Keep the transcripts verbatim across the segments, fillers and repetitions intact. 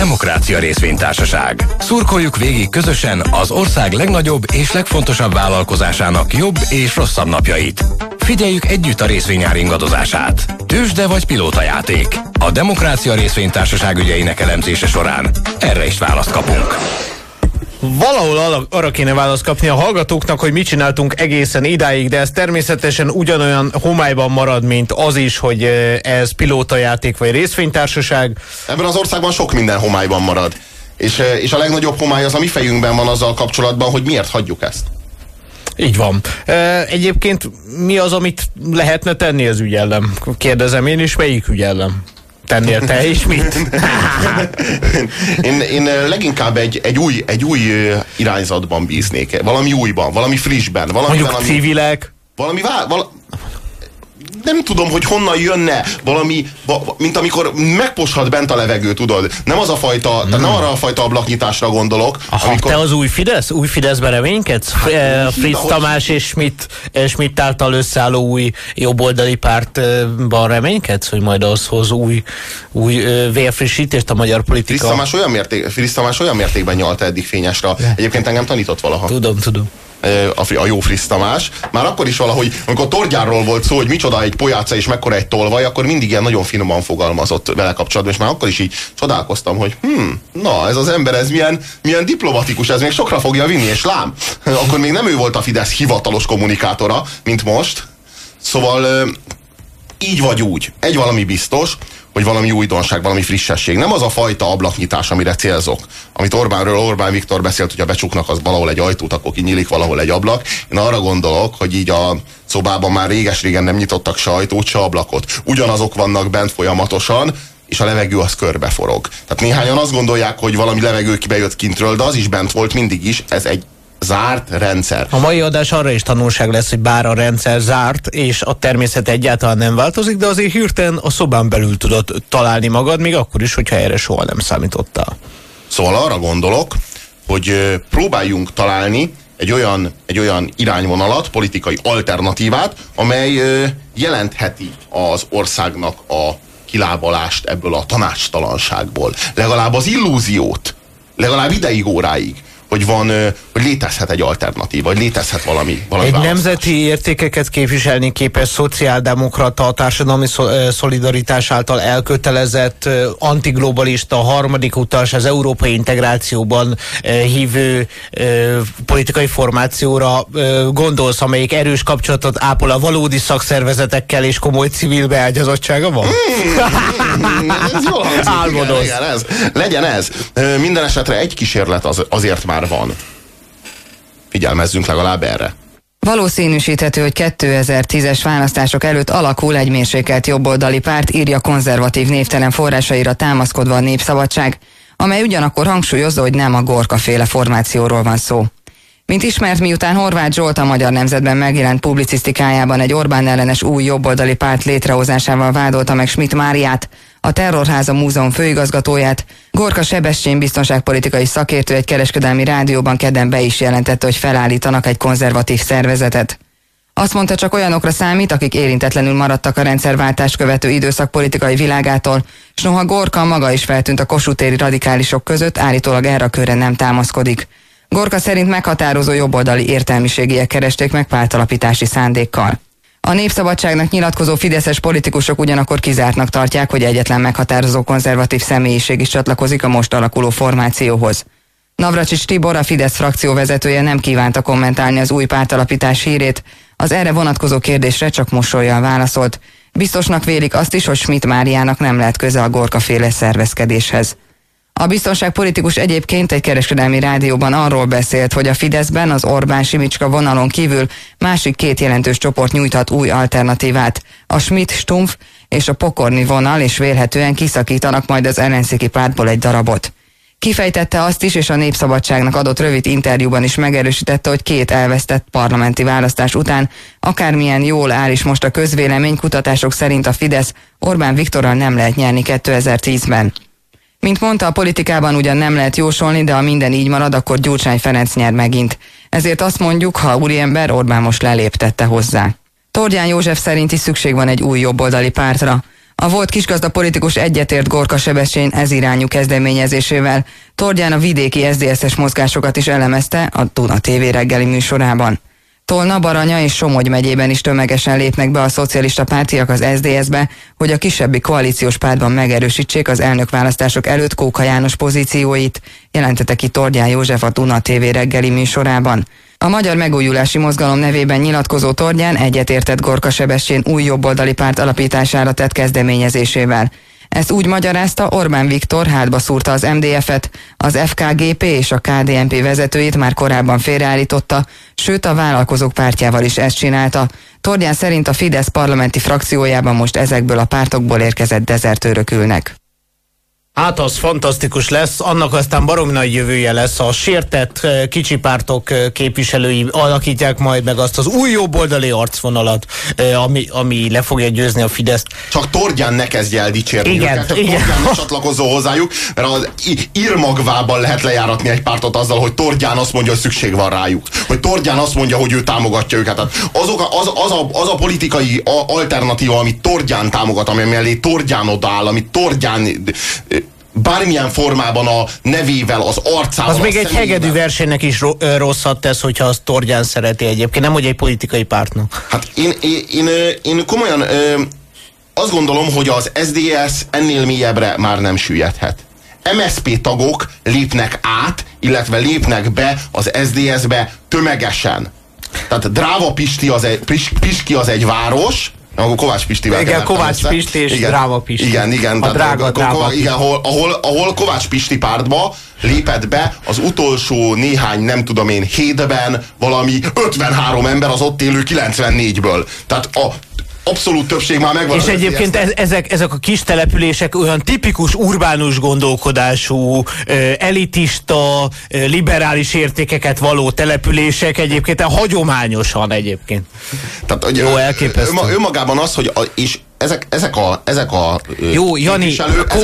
Demokrácia Részvénytársaság. Szurkoljuk végig közösen az ország legnagyobb és legfontosabb vállalkozásának jobb és rosszabb napjait. Figyeljük együtt a részvényár ingadozását. Tőzsde vagy pilótajáték. A Demokrácia Részvénytársaság ügyeinek elemzése során erre is választ kapunk. Valahol arra kéne választ kapni a hallgatóknak, hogy mit csináltunk egészen idáig, de ez természetesen ugyanolyan homályban marad, mint az is, hogy ez pilótajáték vagy részvénytársaság. Ebben az országban sok minden homályban marad. És, és a legnagyobb homály az a mi fejünkben van azzal kapcsolatban, hogy miért hagyjuk ezt. Így van. Egyébként mi az, amit lehetne tenni az ügy ellen? Kérdezem én is, melyik ügy ellen? Tennél te is mit? én, én leginkább egy, egy, új, egy új irányzatban bíznék. Valami újban, valami frissben. Mondjuk valami, civilek? Valami... Val, nem tudom, hogy honnan jönne valami, mint amikor megposhat bent a levegő, tudod? Nem az a fajta, hmm. tehát nem arra a fajta ablaknyitásra gondolok. Aha, amikor... te az új Fidesz? Új Fideszben reménykedsz? Hát, Fritz ahogy... Tamás és Schmidt, Schmidt által összeálló új jobboldali pártban reménykedsz, hogy majd az hoz új, új vérfrissítést a magyar politika? Fritz Tamás olyan, mérték, Fritz Tamás olyan mértékben nyalta eddig fényesre. Egyébként engem tanított valaha. Tudom, tudom. A, a jó Fritz Tamás. Már akkor is valahogy, amikor Tordjáról volt szó, hogy micsoda egy pojáca és mekkora egy tolvaj, akkor mindig ilyen nagyon finoman fogalmazott vele kapcsolatban, és már akkor is így csodálkoztam, hogy hm, na, ez az ember, ez milyen, milyen diplomatikus, ez még sokra fogja vinni, és lám, akkor még nem ő volt a Fidesz hivatalos kommunikátora, mint most. Szóval így vagy úgy. Egy valami biztos, hogy valami újdonság, valami frissesség. Nem az a fajta ablaknyitás, amire célzok. Amit Orbánról Orbán Viktor beszélt, hogy a becsuknak az valahol egy ajtót, akkor kinyílik valahol egy ablak. Én arra gondolok, hogy így a szobában már réges-régen nem nyitottak se ajtót, se ablakot. Ugyanazok vannak bent folyamatosan, és a levegő az körbeforog. Tehát néhányan azt gondolják, hogy valami levegő kibejött kintről, de az is bent volt mindig is. Ez egy zárt rendszer. A mai adás arra is tanulság lesz, hogy bár a rendszer zárt, és a természet egyáltalán nem változik, de azért hirtelen a szobán belül tudod találni magad, még akkor is, hogyha erre soha nem számítottál. Szóval arra gondolok, hogy próbáljunk találni egy olyan, egy olyan irányvonalat, politikai alternatívát, amely jelentheti az országnak a kilábalást ebből a tanácstalanságból. Legalább az illúziót, legalább ideig, óráig, hogy van, hogy létezhet egy alternatíva, hogy létezhet valami, valami egy választás. Nemzeti értékeket képviselni képes szociáldemokrata, társadalmi szolidaritás által elkötelezett, antiglobalista, harmadik utas, az európai integrációban hívő politikai formációra gondolsz, amelyik erős kapcsolatot ápol a valódi szakszervezetekkel és komoly civil beágyazottsága van? Mm, ez jól hangzik, igen, igen, ez. Legyen ez. Minden esetre egy kísérlet az, azért már van. Figyelmezzünk legalább erre. Valószínűsíthető, hogy kétezer-tízes választások előtt alakul egy mérsékelt jobboldali párt, írja konzervatív névtelen forrásaira támaszkodva a Népszabadság, amely ugyanakkor hangsúlyozza, hogy nem a Gorka-féle formációról van szó. Mint ismert, miután Horváth Zsolt a Magyar Nemzetben megjelent publicisztikájában egy Orbán ellenes új jobboldali párt létrehozásával vádolta meg Schmidt Máriát, a Terrorháza Múzeum főigazgatóját, Gorka Sebestyén biztonságpolitikai szakértő egy kereskedelmi rádióban kedden be is jelentette, hogy felállítanak egy konzervatív szervezetet. Azt mondta, csak olyanokra számít, akik érintetlenül maradtak a rendszerváltást követő időszak politikai világától, s noha Gorka maga is feltűnt a kossuth-téri radikálisok között, állítólag erre a körre nem támaszkodik. Gorka szerint meghatározó jobboldali értelmiségiek keresték meg pártalapítási szándékkal. A Népszabadságnak nyilatkozó fideszes politikusok ugyanakkor kizártnak tartják, hogy egyetlen meghatározó konzervatív személyiség is csatlakozik a most alakuló formációhoz. Navracsics Tibor, a Fidesz frakció vezetője nem kívánta kommentálni az új pártalapítás hírét, az erre vonatkozó kérdésre csak mosollyal válaszolt. Biztosnak vélik azt is, hogy Schmidt Máriának nem lehet köze a Gorka-féle szervezkedéshez. A biztonságpolitikus egyébként egy kereskedelmi rádióban arról beszélt, hogy a Fideszben az Orbán-Simicska vonalon kívül másik két jelentős csoport nyújthat új alternatívát, a Schmidt-Stumpf és a Pokorni vonal, és vélhetően kiszakítanak majd az ellenzéki pártból egy darabot. Kifejtette azt is, és a Népszabadságnak adott rövid interjúban is megerősítette, hogy két elvesztett parlamenti választás után akármilyen jól áll is most a közvélemény, kutatások szerint a Fidesz Orbán Viktorral nem lehet nyerni kétezer-tízben. Mint mondta, a politikában ugyan nem lehet jósolni, de ha minden így marad, akkor Gyurcsány Ferenc nyer megint. Ezért azt mondjuk, ha úriember, Orbán most leléptette hozzá. Tordján József szerint is szükség van egy új jobboldali pártra. A volt kisgazda politikus egyetért Gorka Sebestyén ezirányú kezdeményezésével. Tordján a vidéki es zé es-es mozgásokat is elemezte a Duna té vé reggeli műsorában. Tolna, Baranya és Somogy megyében is tömegesen lépnek be a szocialista pártiak az es zé es-be, hogy a kisebbi koalíciós pártban megerősítsék az elnökválasztások előtt Kóka János pozícióit, jelentette ki Tordján József a Duna té vé reggeli műsorában. A Magyar Megújulási Mozgalom nevében nyilatkozó Tordján egyetértett Gorka Sebestyén új jobboldali párt alapítására tett kezdeményezésével. Ezt úgy magyarázta, Orbán Viktor hátba szúrta az em dé ef-et, az ef ká gé pé és a ká dé en pé vezetőjét már korábban félreállította, sőt a vállalkozók pártjával is ezt csinálta. Tordján szerint a Fidesz parlamenti frakciójában most ezekből a pártokból érkezett dezertőrök ülnek. Hát az fantasztikus lesz, annak aztán baromi nagy jövője lesz, a sértett kicsi pártok képviselői alakítják majd meg azt az új jobboldali arcvonalat, ami, ami le fogja győzni a Fideszt. Csak Tordján ne kezdje el dicsérni igen, őket, csak igen. Tordján ne csatlakozzon hozzájuk, mert az írmagvában lehet lejáratni egy pártot azzal, hogy Tordján azt mondja, hogy szükség van rájuk. Hogy Tordján azt mondja, hogy ő támogatja őket. Tehát azok, az, az, a, az a politikai alternatíva, amit Tordján támogat, ami mellé Tordján odaáll, amit Tordján bármilyen formában a nevével, az arcával, az még egy személyével. hegedű versenynek is rosszat tesz, hogyha azt Tordján szereti egyébként, nem hogy egy politikai pártnak. Hát én, én, én, én komolyan ö, azt gondolom, hogy az es zé es ennél mélyebbre már nem süllyedhet. em es zé pé tagok lépnek át, illetve lépnek be az es zé es-be tömegesen. Tehát Dráva Pisti az egy, Piski az egy város, akkor Kovács Pistivel. Igen, Kovács össze. Pisti és igen, Dráva Pisti. Igen, igen. A tehát, drága, a, drága igen, ahol, ahol, ahol Kovács Pisti pártba lépett be az utolsó néhány, nem tudom én, hétben valami ötvenhárom ember az ott élő kilencvennégyből. Tehát a abszolút többség már megvan. És egyébként ez, ezek, ezek a kis települések olyan tipikus urbánus gondolkodású, elitista, liberális értékeket való települések egyébként, hagyományosan egyébként. Tehát, hogy jó, elképesztő. Önmagában az, hogy a, és ezek, ezek a, ezek a jó, Jani,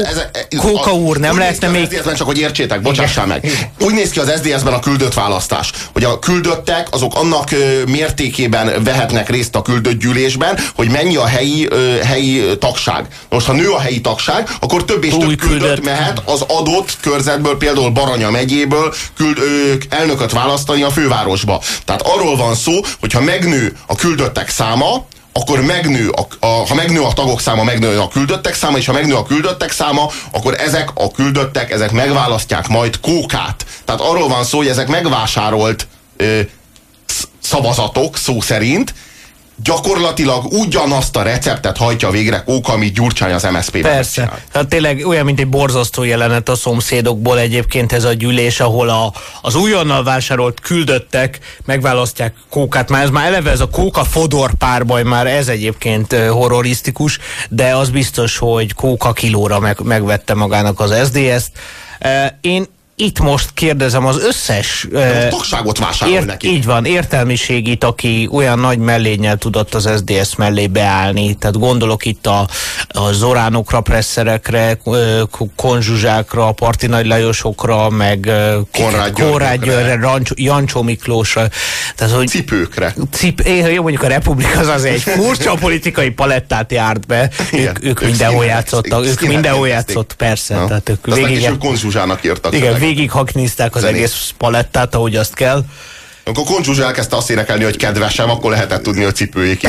Kóka úr, nem lehetne még... es zé es-ben csak, hogy értsétek, bocsássál meg. Igen. Úgy néz ki az es zé es-ben a küldött választás, hogy a küldöttek azok annak mértékében vehetnek részt a küldött gyűlésben, hogy mennyi a helyi, helyi tagság. Most, ha nő a helyi tagság, akkor több és több küldött mehet az adott körzetből, például Baranya megyéből küld, ö, elnököt választani a fővárosba. Tehát arról van szó, hogy ha megnő a küldöttek száma, akkor megnő, a, a, ha megnő a tagok száma, megnő a küldöttek száma, és ha megnő a küldöttek száma, akkor ezek a küldöttek, ezek megválasztják majd Kókát. Tehát arról van szó, hogy ezek megvásárolt ö, szavazatok, szó szerint, gyakorlatilag ugyanazt a receptet hajtja végre Kóka, amit Gyurcsány az em es zé pé-ben. Persze. Tehát tényleg olyan, mint egy borzasztó jelenet a szomszédokból egyébként ez a gyűlés, ahol a, az újonnal vásárolt küldöttek megválasztják Kókát. Már ez már eleve ez a Kóka-Fodor párbaj, már ez egyébként horrorisztikus, de az biztos, hogy Kóka kilóra meg, megvette magának az es zé es-t. Én itt most kérdezem az összes uh, tagságot vásárol ért, neki. Így van, értelmiségit, aki olyan nagy mellénnyel tudott az es zé es mellé beállni. Tehát gondolok itt a, a Zoránokra, Presszerekre, Konzsuzsákra, Parti Nagy Lajosokra, meg Konrád Györgyre, Jancsó Miklósra. Tehát, hogy Cipőkre. Cip, jó, mondjuk a Republika az az egy furcsa politikai palettát járt be. Igen, ők, ők, ők mindenhol játszottak. Ők mindenhol játszott, persze. Na. Tehát ők végig... végig... És ők Konzsuzsának írtak. Igen, végig haknizták az Zenét. Egész palettát, ahogy azt kell. Amikor Konzsuzsa elkezdte azt énekelni, hogy kedvesem, akkor lehetett tudni, hogy cipőjék.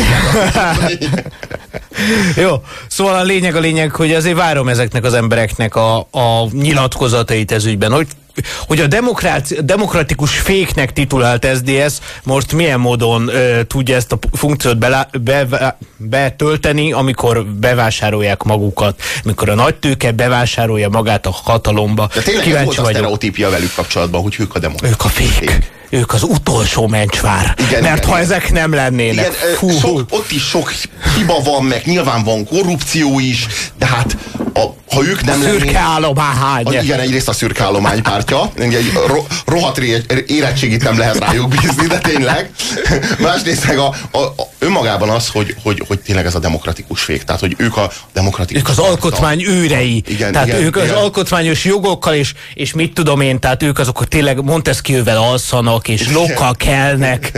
Jó, szóval a lényeg a lényeg, hogy azért várom ezeknek az embereknek a, a nyilatkozatait ez ügyben, hogy hogy a demokratikus féknek titulált es zé es most milyen módon ö, tudja ezt a funkciót be, be, betölteni, amikor bevásárolják magukat, amikor a nagy tőke bevásárolja magát a hatalomba. De tényleg ez volt a sztereotípia velük kapcsolatban, hogy ők a demokratikus. Ők a fék. fék. Ők az utolsó mencsvár. Igen, mert igen, ha igen. ezek nem lennének. Igen, sok, ott is sok hiba van, meg nyilván van korrupció is, de hát a, ha ők nem lennének... Szürke állomány. Igen, egyrészt a szürke állomány pártja. Egy ro, rohadt érettségit nem lehet rájuk bízni, de tényleg. Másrészt meg a, a, a önmagában az, hogy, hogy, hogy tényleg ez a demokratikus fék, tehát hogy ők a demokratikus... Ők az alkotmány őrei, igen, tehát igen, ők igen. az alkotmányos jogokkal, és, és mit tudom én, tehát ők azok, hogy tényleg Montesquieuvel alszanak, és lokkal kelnek.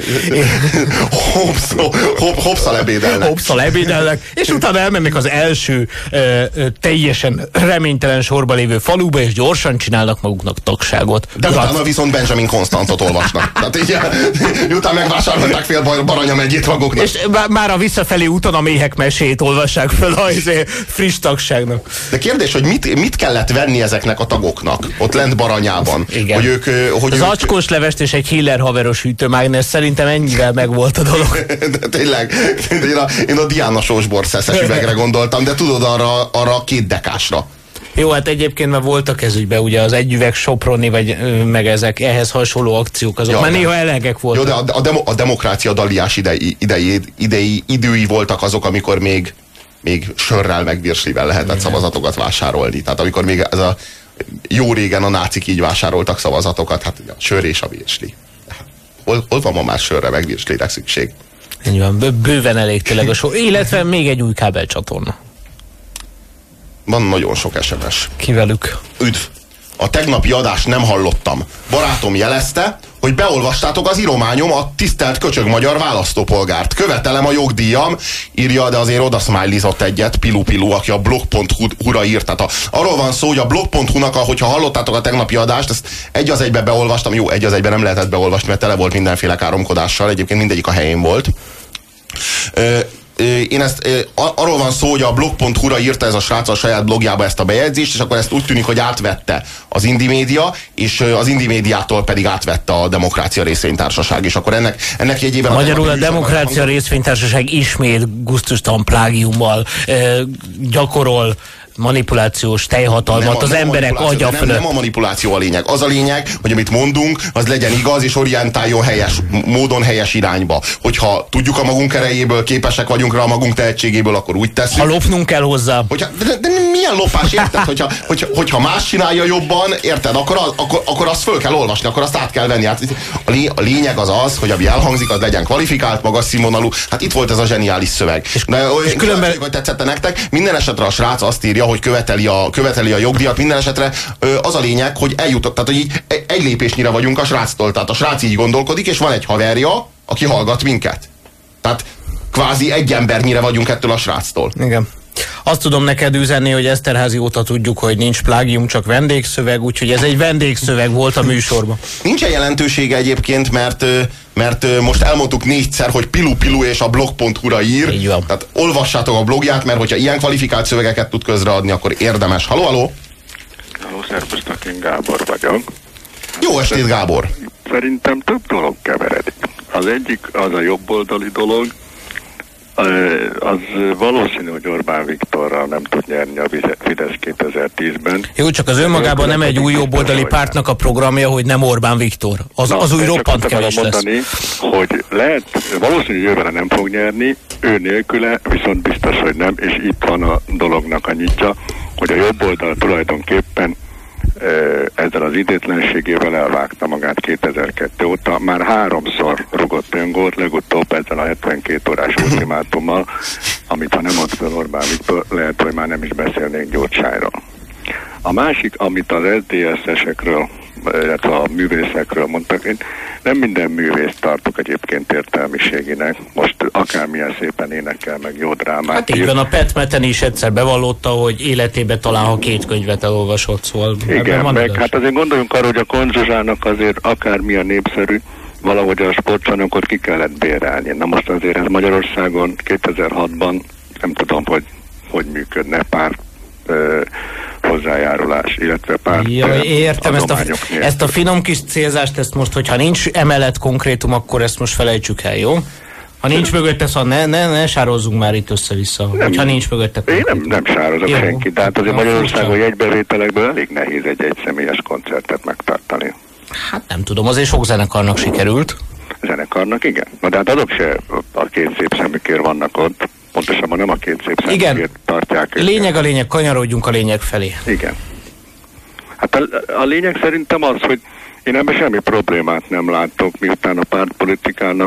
Hopszal ebédelnek. Hopszal ebédelnek, és utána elmennek az első ö, ö, teljesen reménytelen sorba lévő faluba, és gyorsan csinálnak maguknak tagságot. De Urat... utána viszont Benjamin Constantot olvasnak. Tehát így, utána megvásárolták fél Baranya megyét maguknak. És már a visszafelé úton a méhek mesét olvassák föl a friss tagságnak. De kérdés, hogy mit, mit kellett venni ezeknek a tagoknak ott lent Baranyában? Igen. Hogy ők, hogy az ők... acskós levest és egy Hiller haveros hűtőmágnes, szerintem ennyivel megvolt a dolog. De tényleg, én a, én a Diana sósbor szeszes üvegre gondoltam, de tudod arra, arra a két dekásra. Jó, hát egyébként már voltak ez ügyben, ugye az együveg Soproni, vagy ö, meg ezek ehhez hasonló akciók, azok ja, már néha elegek voltak. Jó, de a, a, demo, a demokrácia daliás idei, idei, idei, idői voltak azok, amikor még, még sörrel meg virslivel lehetett igen. szavazatokat vásárolni. Tehát amikor még ez a jó régen a nácik így vásároltak szavazatokat, hát a sör és a virsli. Hol, hol van ma már sörre meg virslire szükség? Így van, bőven elég tényleg a sor. Illetve még egy új kábelcsatorna. Van nagyon sok es em es. Kivelük. Üdv! A tegnapi adást nem hallottam. Barátom jelezte, hogy beolvastátok az írományom a tisztelt köcsög magyar választópolgárt. Követelem a jogdíjam, írja, de azért oda smileyzott egyet, Pilu Pilu, aki a blog pont hu-ra írt. Tehát a, arról van szó, hogy a blog pont hu-nak, ahogyha hallottátok a tegnapi adást, ezt egy az egybe beolvastam. Jó, egy az egybe nem lehetett beolvasni, mert tele volt mindenféle káromkodással. Egyébként mindegyik a helyén volt. Ö, Én ezt, arról van szó, hogy a blog pont hu-ra írta ez a srác a saját blogjába ezt a bejegyzést, és akkor ezt úgy tűnik, hogy átvette az Indymédia, és az Indymédiától pedig átvette a Demokrácia Részvénytársaság, és akkor ennek, ennek jegyében... Magyarul a, a Demokrácia Részvénytársaság ismét gusztustalan plágiummal e, gyakorol manipulációs teljhatalmat az emberek agya fölött. Nem, nem a manipuláció a lényeg. Az a lényeg, hogy amit mondunk, az legyen igaz, és orientáljon helyes módon, helyes irányba. Hogyha tudjuk a magunk erejéből, képesek vagyunk rá a magunk tehetségéből, akkor úgy tesszük. Ha lopnunk kell hozzá. Hogyha, de, de milyen lopás, érted? Hogyha, hogyha, hogyha más csinálja jobban, érted? Akkor, az, akkor, akkor azt föl kell olvasni, akkor azt át kell venni. Hát a, lé, a lényeg az az, hogy ami elhangzik, az legyen kvalifikált, magas színvonalú. Hát itt volt ez a zseniális szöveg. És, de és különben, hogy tetszette nektek, minden esetre a srác azt írja, hogy követeli a, követeli a jogdíjat, minden esetre ö, az a lényeg, hogy eljutott, tehát hogy így egy lépésnyire vagyunk a sráctól, tehát a srác így gondolkodik, és van egy haverja, aki hallgat minket. Tehát kvázi egy embernyire vagyunk ettől a sráctól. Igen. Azt tudom neked üzenni, hogy Eszterházy óta tudjuk, hogy nincs plágium, csak vendégszöveg, úgyhogy ez egy vendégszöveg volt a műsorban. Nincsen jelentősége egyébként, mert, mert most elmondtuk négyszer, hogy Pilu Pilu és a blog pont hu-ra ír. Így van. Tehát olvassátok a blogját, mert hogyha ilyen kvalifikált szövegeket tud közreadni, akkor érdemes. Haló, haló! Haló, szervusztok, én Gábor vagyok. Jó estét, Gábor! Szerintem több dolog keveredik. Az egyik az a jobboldali dolog, az valószínű, hogy Orbán Viktorral nem tud nyerni a Fidesz kétezer-tízben. Jó, csak az önmagában nem egy új jobboldali pártnak a programja, hogy nem Orbán Viktor. Az, Na, az új roppant kevés mondani, lesz. Hogy lehet, valószínű, hogy jövőre nem fog nyerni, ő nélküle, viszont biztos, hogy nem, és itt van a dolognak a nyitja, hogy a jobboldal tulajdonképpen ezzel az idétlenségével elvágta magát kétezer-kettő óta. Már háromszor rugott öngót, legutóbb ezzel a hetvenkét órás ultimátummal, amit ha nem ad fel Orbán Viktor, lehet, hogy már nem is beszélnénk Gyurcsányról. A másik, amit az es zé dé es-esekről, illetve a művészekről mondtak, én nem minden művészt tartok egyébként értelmiséginek. Most akármilyen szépen énekel, meg jó drámát. Hát így van, a Pat Metheny is egyszer bevallotta, hogy életében talán ha két könyvet elolvasott, szóval... Igen, meg adás. Hát azért gondoljunk arra, hogy a Konzsuzsának azért akármilyen népszerű, valahogy a sportcsarnokot ki kellett bérelni. Na most azért ez Magyarországon kétezer-hatban nem tudom, hogy hogy működne pár ö, hozzájárulás, illetve pár ja, értem ezt a, ezt a finom kis célzást, ezt most, hogyha nincs emellett konkrétum, akkor ezt most felejtsük el, jó? Ha nincs mögötte, szóval ne, ne, ne sározzunk már itt össze-vissza, nem, hogyha nincs mögötte konkrétum. Én nem, nem sározok jó, senkit, de hát azért Magyarországon jegybevételekből elég nehéz egy egyszemélyes koncertet megtartani. Hát nem tudom, azért sok zenekarnak sikerült. Zenekarnak, igen. Na de hát azok se a két szép szemükért vannak ott. Pontosabban nem a két szép szemükért tartják. Lényeg a lényeg, kanyarodjunk a lényeg felé. Igen. Hát a, a lényeg szerintem az, hogy én ebben semmi problémát nem látok, miután a pártpolitikának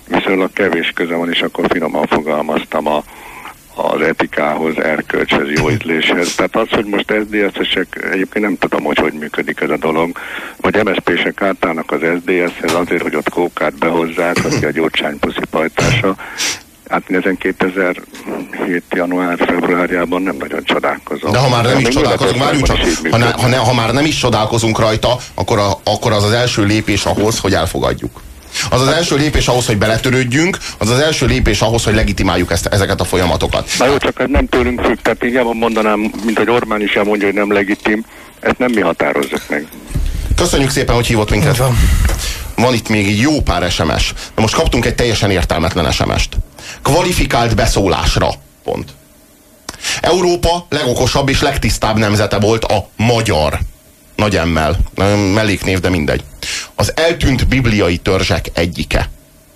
viszonylag kevés köze van, és akkor finoman fogalmaztam a, az etikához, erkölcshez, jó ízléshez. Tehát az, hogy most es dé es-esek, egyébként nem tudom, hogy hogy működik ez a dolog, vagy em es zé pések átállnak az es dé es-hez azért, hogy ott kókát behozzák, aki a Gyurcsány puszi pajtása. Hát én ezen kétezer-hét. január-februárjában nem nagyon csodálkozom. De ha már nem is csodálkozunk, várjunk csak, ha, ne, ha, ne, ha már nem is csodálkozunk rajta, akkor, a, akkor az az első lépés ahhoz, hogy elfogadjuk. Az az első lépés ahhoz, hogy beletörődjünk, az az első lépés ahhoz, hogy legitimáljuk ezt, ezeket a folyamatokat. Na jó, csak nem tőlünk függ, tehát inkább mondanám, mint hogy Orbán is elmondja, hogy nem legitim, ezt nem mi határozzuk meg. Köszönjük szépen, hogy hívott minket. Van. Van itt még egy jó pár es em es. De most kaptunk egy teljesen értelmetlen es em es-t. Kvalifikált beszólásra. Pont. Európa legokosabb és legtisztább nemzete volt a magyar. Nagy emmel. Melléknév, de mindegy. Az eltűnt bibliai törzsek egyike.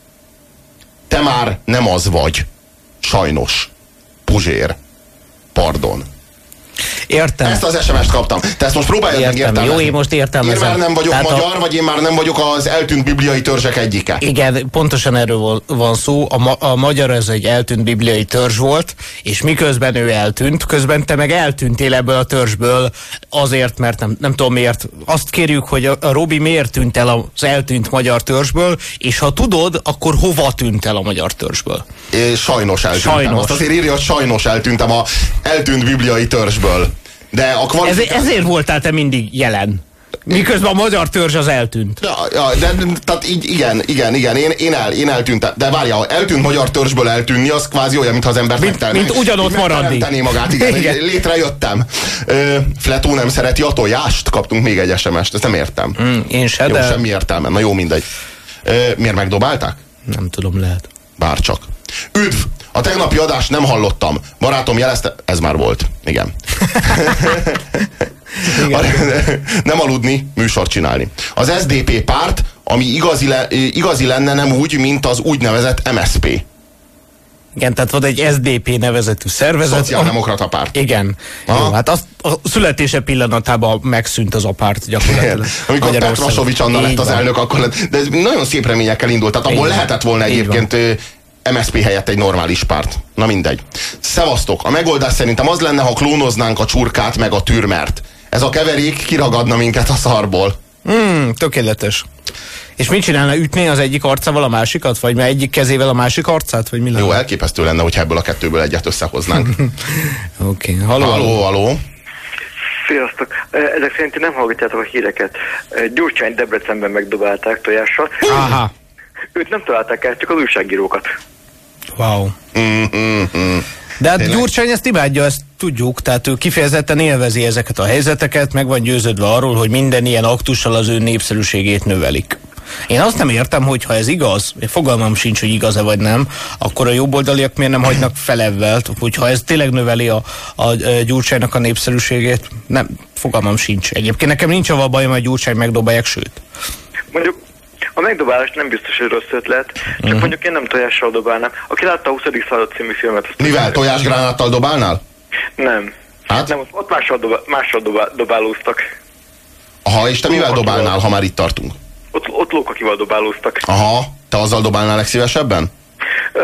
Te már nem az vagy. Sajnos. Puzsér. Pardon. Értem. Ezt az es em es-t kaptam. Te ezt most próbálj meg értelmezni. Jó, én most értelmezem. Én már nem vagyok Tehát magyar, a... vagy én már nem vagyok az eltűnt bibliai törzsek egyike. Igen, pontosan erről van szó. A, ma a magyar ez egy eltűnt bibliai törzs volt, és miközben ő eltűnt, közben te meg eltűntél ebből a törzsből azért, mert nem, nem tudom miért. Azt kérjük, hogy a, a Robi miért tűnt el az eltűnt magyar törzsből, és ha tudod, akkor hova tűnt el a magyar törzsből? É, sajnos eltűntem. Sajnos. Azt azért írja, hogy sajnos eltűntem a eltűnt bibliai törzsből. De a kvalifikál... Ez, ezért voltál te mindig jelen. Miközben a magyar törzs az eltűnt. Ja, ja, de, tehát így, igen, igen, igen, én, én, el, én eltűntem. De várjál, eltűnt magyar törzsből eltűnni, az kvázi olyan, mintha az ember mint, megtelne. mint ugyanott maradni. Megteremtené magát, igen, igen. Létrejöttem. Ö, Fletó nem szereti a tojást? Kaptunk még egy es em es-t, ezt nem értem. Mm, én se, jó, de... semmi értelme, na jó, mindegy. Ö, miért megdobálták? Nem tudom, lehet. Bárcsak. Üdv! A tegnapi adást nem hallottam. Barátom jelezte... Ez már volt. Igen. Igen. Nem aludni, műsort csinálni. Az es dé pé párt, ami igazi, le, igazi lenne, nem úgy, mint az úgynevezett em es zé pé. Igen, tehát van egy es dé pé nevezetű szervezet. Szociáldemokrata párt. Igen. Jó, hát azt a születése pillanatában megszűnt az a párt gyakorlatilag. Amikor Petrasovics Anna lett az elnök, akkor lett, de ez nagyon szép reményekkel indult. Tehát abból lehetett volna egyébként em es zé pé helyett egy normális párt. Na mindegy. Szevasztok. A megoldás szerintem az lenne, ha klónoznánk a csurkát meg a türmert. Ez a keverék kiragadna minket a szarból. Hmm, tökéletes. És mit csinálna, ütné az egyik arcával a másikat? Vagy már egyik kezével a másik arcát? Vagy mi lenne? Jó, elképesztő lenne, hogyha ebből a kettőből egyet összehoznánk. Oké. Okay. Halló, halló, halló. Sziasztok. Ezek szerint nem hallgatjátok a híreket. Gyurcsány Debrecenben megdobálták tojással. Aha. Őt nem találták el, csak az újságírókat. Wow. Mm-hmm. De hát Gyurcsány ezt imádja, ezt tudjuk, tehát ő kifejezetten élvezi ezeket a helyzeteket, meg van győződve arról, hogy minden ilyen aktussal az ő népszerűségét növelik. Én azt nem értem, hogy ha ez igaz, fogalmam sincs, hogy igaz-e vagy nem, akkor a jobboldaliak miért nem hagynak felevvel, hogyha ez tényleg növeli a, a, a Gyurcsánynak a népszerűségét, nem, fogalmam sincs. Egyébként nekem nincs avval bajom, hogy Gyurcsány megdobálják, sőt. Mondjuk a megdobálás nem biztos, hogy rossz ötlet, csak uh-huh. mondjuk én nem tojással dobálnám. Aki látta a huszadik század című filmet... Mivel? Tojásgránáttal dobálnál? Nem. Hát? Nem, ott mással, dobál, mással dobál, dobálóztak. Aha, és te mivel dobálnál, ha már itt tartunk? Ott, ott lókakival dobálóztak. Aha, te azzal dobálnál legszívesebben? Ö,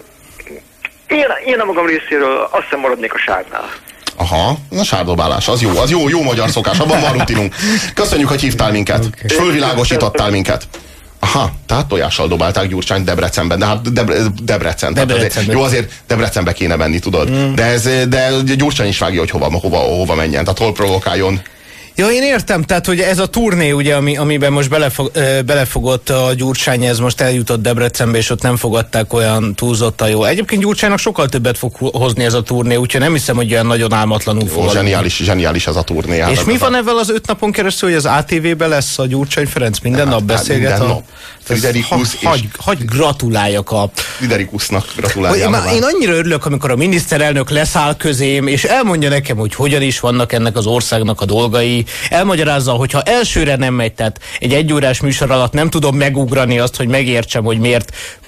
én, én a magam részéről azt hiszem maradnék a sárnál. Aha, na sárdobálás, az jó, az jó, jó magyar szokás, abban van rutinunk. Köszönjük, hogy hívtál minket, okay. És fölvilágosítottál minket. Aha, tehát tojással dobálták Gyurcsányt Debrecenben, de hát Debre, Debrecen. Debrecen. Azért, jó, azért Debrecenbe kéne menni, tudod. Mm. De, ez, de Gyurcsány is vágja, hogy hova, hova, hova menjen, tehát hol provokáljon. Ja, én értem, tehát hogy ez a turné, ugye, ami, amiben most belefog, ö, belefogott a Gyurcsány, ez most eljutott Debrecenbe, és ott nem fogadták olyan túlzottan jó. Egyébként Gyurcsánynak sokkal többet fog hozni ez a turné, úgyhogy nem hiszem, hogy olyan nagyon álmatlanul fog. Zseniális, zseniális ez a turné. Hát és ez mi ez van a... ebben az öt napon keresztül, hogy az á té vé-ben lesz a Gyurcsány Ferenc? Minden hát, nap beszélget? Minden a... nap. Friderikus és... hagy, hagy gratuláljak a... Friderikusnak gratuláljam. Én, én annyira örülök, amikor a miniszterelnök leszáll közém, és elmondja nekem, hogy hogyan is vannak ennek az országnak a dolgai. Elmagyarázza, hogyha elsőre nem megy, tehát egy egyórás műsor alatt nem tudom megugrani azt, hogy megértsem, hogy miért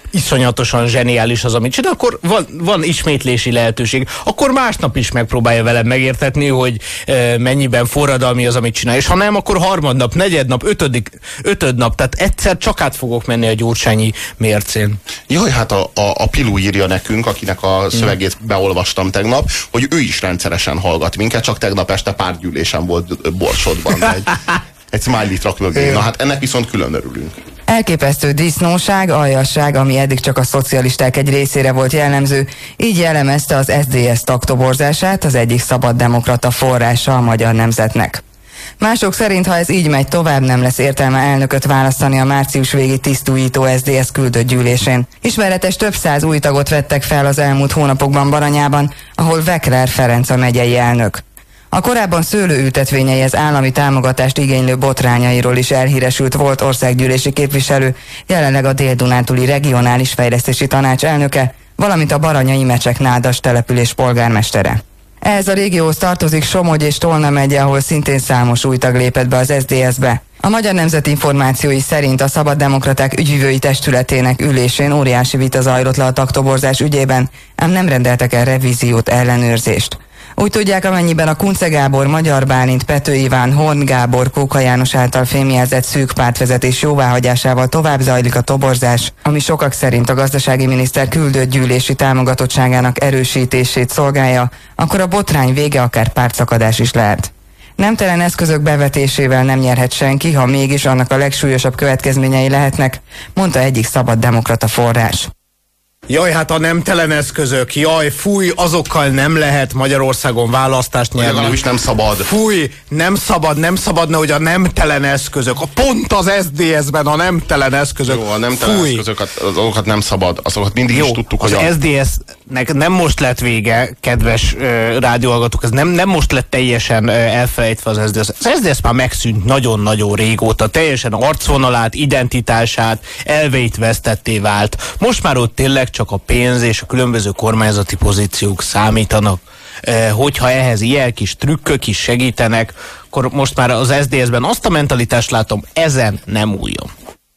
iszonyatosan zseniális az, amit csinál, akkor van, van ismétlési lehetőség. Akkor másnap is megpróbálja velem megértetni, hogy e, mennyiben forradalmi az, amit csinál. És ha nem, akkor harmadnap, negyednap, ötödik, ötödnap, tehát egyszer csak át fogok menni a Gyurcsányi mércén. Jaj, hát a, a, a Pilu írja nekünk, akinek a szövegét beolvastam tegnap, hogy ő is rendszeresen hallgat minket, csak tegnap este pártgyűlésen volt Borsodban. Egy, egy smiley-t rak mögé. Na hát ennek viszont külön örülünk. Elképesztő disznóság, aljasság, ami eddig csak a szocialisták egy részére volt jellemző, így jellemezte az es zé dé es tagtoborzását az egyik szabaddemokrata forrása a Magyar Nemzetnek. Mások szerint, ha ez így megy tovább, nem lesz értelme elnököt választani a március végi tisztújító es zé dé es küldött gyűlésén. Ismeretes több száz új tagot vettek fel az elmúlt hónapokban Baranyában, ahol Vekler Ferenc a megyei elnök. A korábban szőlőültetvényeihez állami támogatást igénylő botrányairól is elhíresült volt országgyűlési képviselő, jelenleg a Dél-Dunántúli Regionális Fejlesztési Tanács elnöke, valamint a baranyai Mecsek-Nádas település polgármestere. Ehhez a régióhoz tartozik Somogy és Tolna megye, ahol szintén számos új tag lépett be az es zé dé es-be. A Magyar Nemzet információi szerint a Szabaddemokraták ügyvivői testületének ülésén óriási vita zajlott le a tagtoborzás ügyében, ám nem rendeltek el revíziót, ellenőrzést. Úgy tudják, amennyiben a Kunce Gábor, Magyar Bálint, Pető Iván, Horn Gábor, Kóka János által fémjelzett szűk pártvezetés jóváhagyásával tovább zajlik a toborzás, ami sokak szerint a gazdasági miniszter küldött gyűlési támogatottságának erősítését szolgálja, akkor a botrány vége akár pártszakadás is lehet. Nemtelen eszközök bevetésével nem nyerhet senki, ha mégis annak a legsúlyosabb következményei lehetnek, mondta egyik szabaddemokrata forrás. Jaj, hát a nemtelen eszközök, jaj, fúj, azokkal nem lehet Magyarországon választást nyerni. Legalábbis nem szabad. Fúj, nem szabad, nem szabadna, hogy a nemtelen eszközök, a pont az es zé dé es-ben a nemtelen eszközök. Jó, a nemtelen fúj. eszközöket, azokat nem szabad, azokat mindig Jó, is tudtuk, az hogy a... es zé dé es-nek nem most lett vége, kedves uh, rádióhallgatók, ez nem, nem most lett teljesen uh, elfelejtve az es zé dé es. Az es zé dé es már megszűnt nagyon-nagyon régóta, teljesen arcvonalát, identitását, elveit vesztetté vált. Most már ott tényleg csak a pénz és a különböző kormányzati pozíciók számítanak. E, hogyha ehhez ilyen kis trükkök is segítenek, akkor most már az es zé dé es-ben azt a mentalitást látom, ezen nem újjon.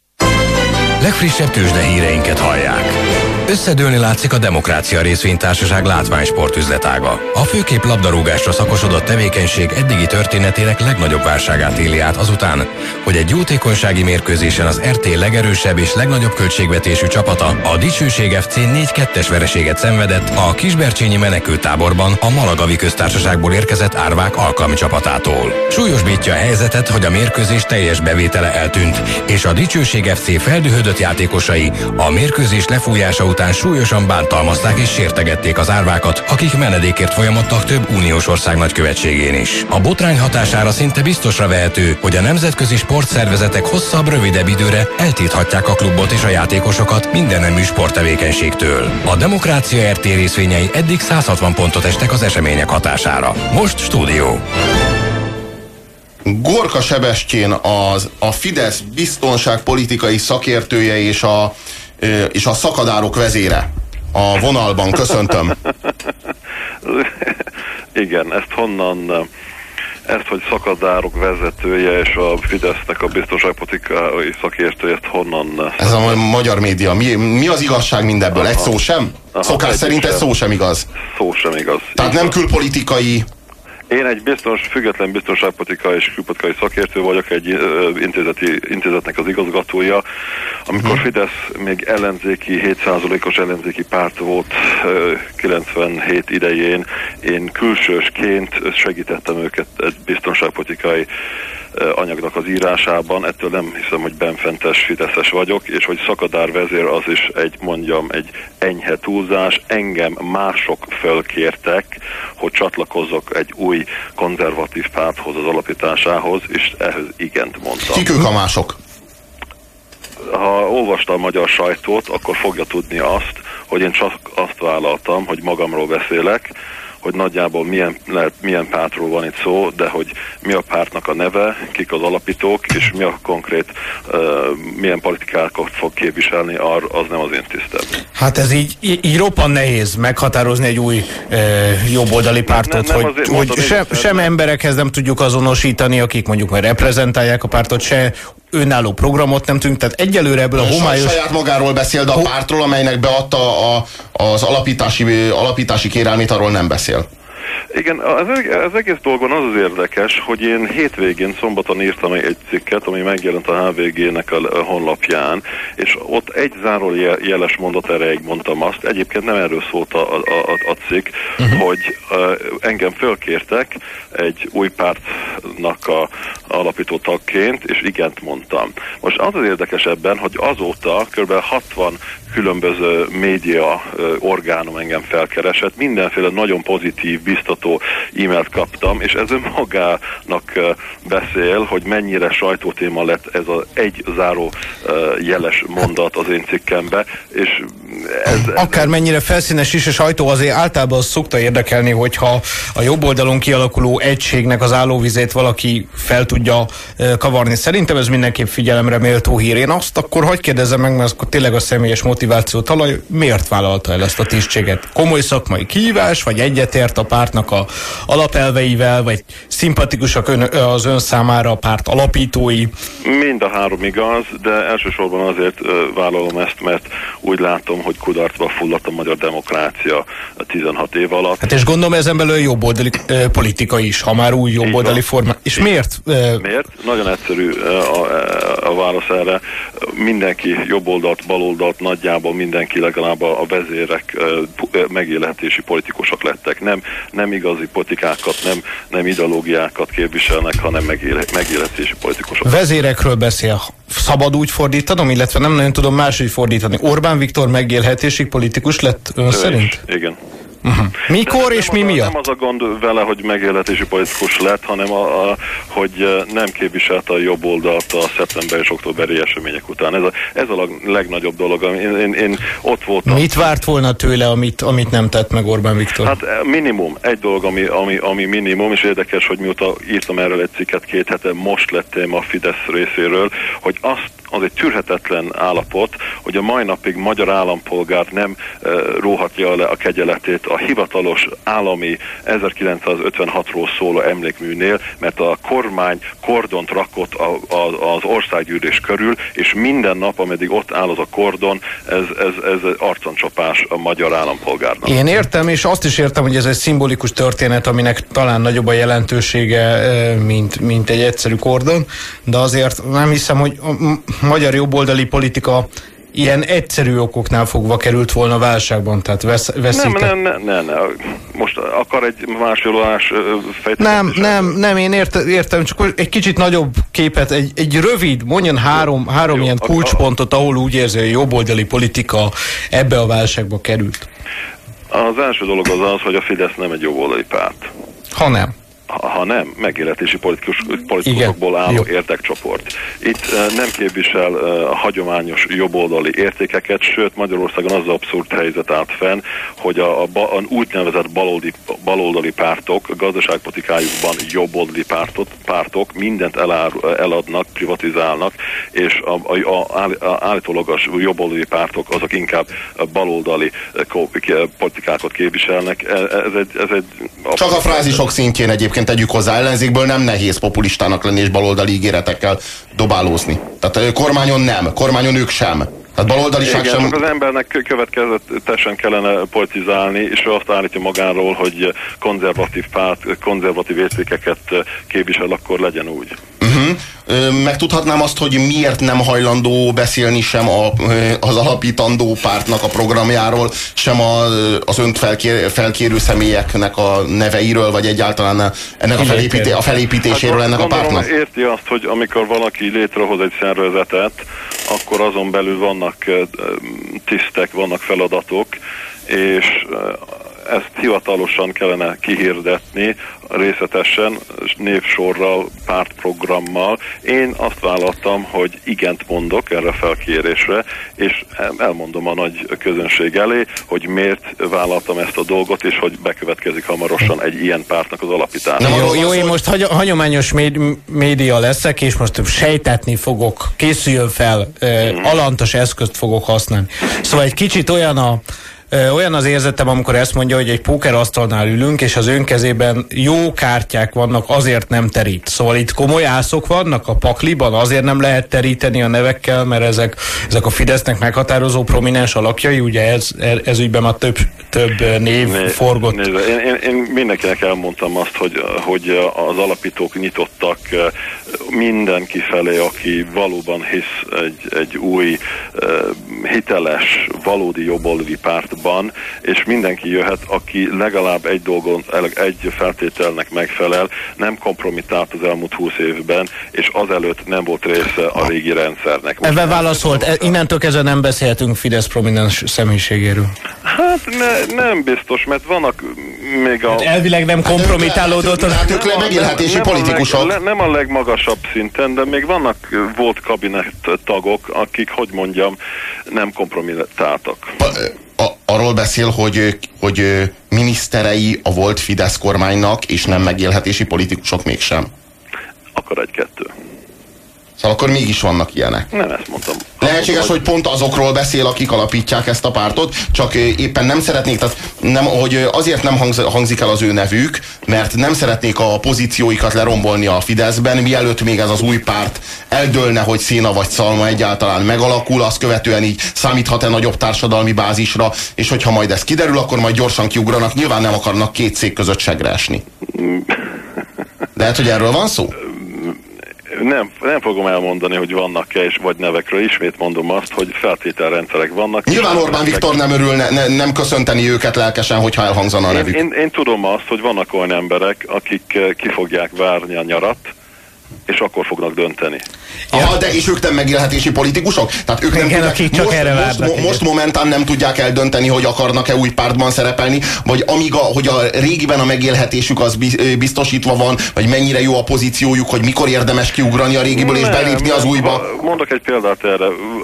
Legfrissebb tőzsdehíreinket hallják. Összedőlni látszik a Demokrácia Részvénytársaság látványsport üzletága. A főkép labdarúgásra szakosodott tevékenység eddigi történetének legnagyobb válságát éli át azután, hogy egy jótékonysági mérkőzésen az er té legerősebb és legnagyobb költségvetésű csapata, a Dicsőség ef cé négy kettes vereséget szenvedett a kisbercsényi menekülttáborban a Malagavi köztársaságból érkezett árvák alkalmi csapatától. Súlyosbítja a helyzetet, hogy a mérkőzés teljes bevétele eltűnt, és a Dicsőség ef cé feldühödött játékosai a mérkőzés lefújása után súlyosan bántalmazták és sértegették az árvákat, akik menedékért folyamodtak több uniós ország nagykövetségén is. A botrány hatására szinte biztosra vehető, hogy a nemzetközi sportszervezetek hosszabb, rövidebb időre eltilthatják a klubot és a játékosokat minden nemű sporttevékenységtől. A Demokrácia er té részvényei eddig száz hatvan pontot estek az események hatására. Most stúdió. Gorka Sebestyén az a Fidesz biztonságpolitikai szakértője és a, és a szakadárok vezére a vonalban. Köszöntöm. Igen, ezt honnan, ezt, hogy szakadárok vezetője és a Fidesznek a biztonságpolitikai szakértője, ezt honnan... Ez a magyar média. Mi, mi az igazság mindebből? Egy szó sem? Aha, Szokás szerint egy szó sem igaz. Szó sem igaz. Tehát nem külpolitikai... Én egy biztons, független biztonságpolitikai és külpolitikai szakértő vagyok, egy uh, intézeti, intézetnek az igazgatója. Amikor uh-huh. Fidesz még ellenzéki, hét százalékos ellenzéki párt volt uh, kilencvenhét idején, én külsősként segítettem őket egy biztonságpolitikai anyagnak az írásában, ettől nem hiszem, hogy benfentes fideszes vagyok, és hogy szakadár vezér az is egy, mondjam, egy enyhe túlzás. Engem mások fölkértek, hogy csatlakozzak egy új konzervatív párthoz, az alapításához, és ehhez igent mondtam. Kik ők a mások? Ha olvasta a magyar sajtót, akkor fogja tudni azt, hogy én csak azt vállaltam, hogy magamról beszélek, hogy nagyjából milyen, lehet, milyen pártról van itt szó, de hogy mi a pártnak a neve, kik az alapítók, és mi a konkrét, uh, milyen politikákat fog képviselni, ar, az nem az én tisztem. Hát ez így, így roppan nehéz meghatározni egy új e, jobboldali pártot, nem, nem, hogy, hogy sem, sem emberekhez nem tudjuk azonosítani, akik mondjuk majd reprezentálják a pártot, se önálló programot nem tudunk, tehát egyelőre ebből a homályos... Saját magáról beszél, de a pártról, amelynek beadta a, az alapítási, alapítási kérelmét, arról nem beszél. Igen, az, az egész dolgon az az érdekes, hogy én hétvégén, szombaton írtam egy cikket, ami megjelent a há vé gének a honlapján, és ott egy zárójeles mondat erejéig mondtam azt, egyébként nem erről szólt a, a, a, a cikk, uh-huh. hogy uh, engem fölkértek egy új pártnak a alapító tagként, és igent mondtam. Most az az érdekes ebben, hogy azóta kb. hatvan különböző média orgánum engem felkeresett, mindenféle nagyon pozitív, biztató e-mailt kaptam, és ez önmagának beszél, hogy mennyire sajtótéma lett ez az egy záró jeles mondat az én cikkembe, és ez... Akár mennyire felszínes is, a sajtó azért általában az szokta érdekelni, hogyha a jobb oldalon kialakuló egységnek az állóvizét valaki fel tudja kavarni. Szerintem ez mindenképp figyelemre méltó hír. Én azt akkor hadd kérdezzem meg, mert akkor tényleg a személyes motiváció talaj, miért vállalta el ezt a tisztséget? Komoly szakmai kihívás, vagy egyetért a pártnak a alapelveivel, vagy szimpatikusak ön, az ön számára a párt alapítói? Mind a három igaz, de elsősorban azért uh, vállalom ezt, mert úgy látom, hogy kudarcba fulladt a magyar demokrácia tizenhat év alatt. Hát és gondolom ezen belül jobboldali uh, politika is, ha már új jobboldali forma. És így. Miért? Uh, miért? Nagyon egyszerű uh, a, a válasz erre. Mindenki jobboldalt, baloldalt, nagyjából mindenki, legalább a vezérek uh, megélhetési politikusok lettek. Nem, nem igazi politikákat, nem, nem ideológiákat képviselnek, hanem megéle, megélhetési politikusok. Vezérekről beszél. Szabad úgy fordítanom, illetve nem nagyon tudom máshogy fordítani. Orbán Viktor megélhetési politikus lett ön ő szerint? Is, igen. Uh-huh. Mikor és mi miatt? Nem az a gond vele, hogy megélhetési politikus lett, hanem a, a, hogy nem képviselte a jobb oldalt a szeptember és októberi események után. Ez a, ez a legnagyobb dolog. Én, én, én ott voltam. Mit várt volna tőle, amit, amit nem tett meg Orbán Viktor? Hát minimum. Egy dolog, ami, ami, ami minimum, és érdekes, hogy mióta írtam erről egy cikket két hete, most lettem a Fidesz részéről, hogy azt az egy tűrhetetlen állapot, hogy a mai napig magyar állampolgár nem uh, róhatja le a kegyeletét a hivatalos állami ezerkilencszázötvenhatról szóló emlékműnél, mert a kormány kordont rakott a, a, az országgyűlés körül, és minden nap, ameddig ott áll az a kordon, ez, ez, ez arconcsapás a magyar állampolgárnak. Én értem, és azt is értem, hogy ez egy szimbolikus történet, aminek talán nagyobb a jelentősége, mint, mint egy egyszerű kordon, de azért nem hiszem, hogy a magyar jobboldali politika ilyen egyszerű okoknál fogva került volna válságban, tehát vesz, veszített. Nem, nem, nem, nem, most akar egy másolás fejteni? Nem, nem, nem, én értem, értem, csak egy kicsit nagyobb képet, egy, egy rövid, mondjon három, három jó, ilyen kulcspontot, ahol úgy érzi, hogy a jobboldali politika ebbe a válságba került. Az első dolog az az, hogy a Fidesz nem egy jobboldali párt. Ha nem. Ha, ha nem, megélhetési politikus, politikusokból álló jó. Érdekcsoport. Itt uh, nem képvisel uh, hagyományos jobboldali értékeket, sőt Magyarországon az abszurd helyzet állt fenn, hogy a, a, a úgynevezett baloldali, baloldali pártok gazdaságpolitikájukban jobboldali pártot, pártok mindent elár, eladnak, privatizálnak, és a, a, a, a állítólagos jobboldali pártok azok inkább baloldali politikákat képviselnek. Ez egy, ez egy Csak a frázisok szintjén egyébként tegyük hozzá, ellenzékből nem nehéz populistának lenni és baloldali ígéretekkel dobálózni. Tehát kormányon nem, kormányon ők sem. Tehát baloldaliság igen, sem... csak az embernek következetesen kellene politizálni, és ő azt állítja magáról, hogy konzervatív párt, konzervatív értékeket képvisel, akkor legyen úgy. Uh-huh. Megtudhatnám azt, hogy miért nem hajlandó beszélni sem a, az alapítandó pártnak a programjáról, sem a, az önt felkér, felkérő személyeknek a neveiről, vagy egyáltalán ennek a, felépíté, a felépítéséről hát, ennek a pártnak? Érti azt, hogy amikor valaki létrehoz egy szervezetet, akkor azon belül vannak tisztek, vannak feladatok, és ezt hivatalosan kellene kihirdetni, részletesen, névsorral, pártprogrammal. Én azt vállaltam, hogy igent mondok erre a felkérésre, és elmondom a nagy közönség elé, hogy miért vállaltam ezt a dolgot, és hogy bekövetkezik hamarosan egy ilyen pártnak az alapítása. Jó, jó, én most hagy, hagyományos média leszek, és most sejtetni fogok, készüljön fel, mm. alantas eszközt fogok használni. Szóval egy kicsit olyan a Olyan az érzetem, amikor ezt mondja, hogy egy pókerasztalnál ülünk, és az ön kezében jó kártyák vannak, azért nem terít. Szóval itt komoly ászok vannak a pakliban, azért nem lehet teríteni a nevekkel, mert ezek, ezek a Fidesznek meghatározó prominens alakjai, ugye ez, ez ügyben már több, több név né, forgott. Nézze, én, én, én mindenkinek elmondtam azt, hogy, hogy az alapítók nyitottak mindenki felé, aki valóban hisz egy, egy új, hiteles, valódi jobboldali párt, és mindenki jöhet, aki legalább egy dolgon, egy feltételnek megfelel, nem kompromittált az elmúlt húsz évben, és azelőtt nem volt része a régi rendszernek. Ebben válaszolt, e, innentől kezdve nem beszélhetünk Fidesz prominens személyiségéről. Hát ne, nem biztos, mert vannak még a... Hát elvileg nem kompromittálódott. Hát ők megélhetési nem politikusok. A leg, nem a legmagasabb szinten, de még vannak volt kabinet tagok, akik, hogy mondjam, nem kompromittáltak. A, arról beszél, hogy, hogy miniszterei a volt Fidesz kormánynak, és nem megélhetési politikusok mégsem. Akkor egy-kettő. Szóval akkor mégis vannak ilyenek. Nem ezt mondtam. Lehetséges, hogy pont azokról beszél, akik alapítják ezt a pártot, csak éppen nem szeretnék, tehát nem, hogy azért nem hangzik el az ő nevük, mert nem szeretnék a pozícióikat lerombolni a Fideszben, mielőtt még ez az új párt eldőlne, hogy Széna vagy Szalma egyáltalán megalakul, azt követően így számíthat-e nagyobb társadalmi bázisra, és hogyha majd ez kiderül, akkor majd gyorsan kiugranak, nyilván nem akarnak két szék között segre esni. Lehet, hogy erről van szó? Nem, nem fogom elmondani, hogy vannak-e és vagy nevekről. Ismét mondom azt, hogy feltételrendszerek vannak. Nyilván Orbán Viktor nem örülne, ne, nem köszönteni őket lelkesen, hogyha elhangzana a nevük. Én, én, én tudom azt, hogy vannak olyan emberek, akik ki fogják várni a nyarat, és akkor fognak dönteni. Aha, de és ők nem megélhetési politikusok? Tehát ők nem igen, tudják, csak most, erre most, most, most momentán nem tudják eldönteni, hogy akarnak-e új pártban szerepelni, vagy amíg a, hogy a régiben a megélhetésük az biztosítva van, vagy mennyire jó a pozíciójuk, hogy mikor érdemes kiugrani a régiből és belépni az újba. Mondok egy példát erre.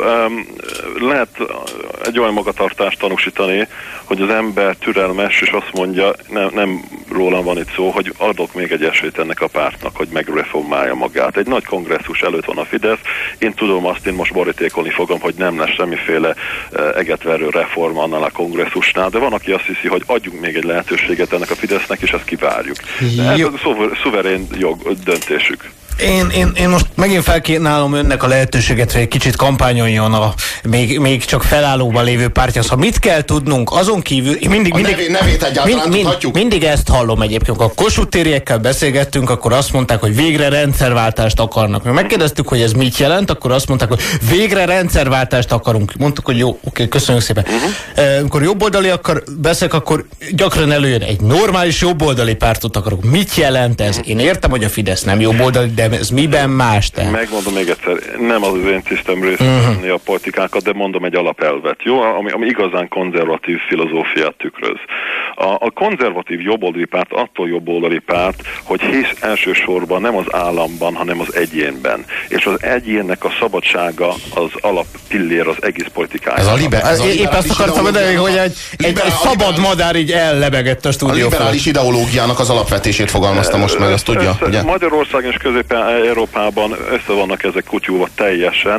Lehet egy olyan magatartást tanúsítani, hogy az ember türelmes, és azt mondja, nem, nem rólam van itt szó, hogy adok még egy esélyt ennek a pártnak, hogy megreformálja magát. Egy nagy kongresszus előtt van a Fidesz, én tudom azt, én most borítékolni fogom, hogy nem lesz semmiféle egetverő reform annál a kongresszusnál, de van, aki azt hiszi, hogy adjunk még egy lehetőséget ennek a Fidesznek, és ezt kivárjuk. Ez a szuverén jog, döntésük. Én, én, én most megint felkínálom önnek a lehetőséget, hogy egy kicsit kampányoljon a még, még csak felállóban lévő pártja. Szóval mit kell tudnunk azon kívül? Mindig, a mindig, nevét, nevét egyáltalán mind, tudhatjuk? Mindig ezt hallom egyébként. A Kossuth tériekkel beszélgettünk, akkor azt mondták, hogy végre rendszerváltást akarnak. Megkérdeztük, hogy ez mit jelent, akkor azt mondták, hogy végre rendszerváltást akarunk. Mondtuk, hogy jó, oké, köszönjük szépen. Uh-huh. Amikor jobboldali akar, beszélek, akkor gyakran előjön egy normális jobboldali pártot akarok. Mit jelent ez? Én értem, hogy a Fidesz nem jobboldali, de ez miben más? Te? Megmondom még egyszer, nem az az én tisztem részletni uh-huh. a politikákat, de mondom egy alapelvet, jó? Ami, ami igazán konzervatív filozófiát tükröz. A, a konzervatív jobboldali párt attól jobboldali párt, hogy hisz elsősorban nem az államban, hanem az egyénben. És az egyénnek a szabadsága az alappillér az egész politikája. Ez a liber, ez a Épp azt akartam mondani, hogy egy, egy, egy szabad madár így ellebegett a stúdió. A liberális ideológiának az alapvetését fogalmazta most meg, azt tudja, ugye? Magyarországon és Közép-Európában össze vannak ezek kutyúva teljesen,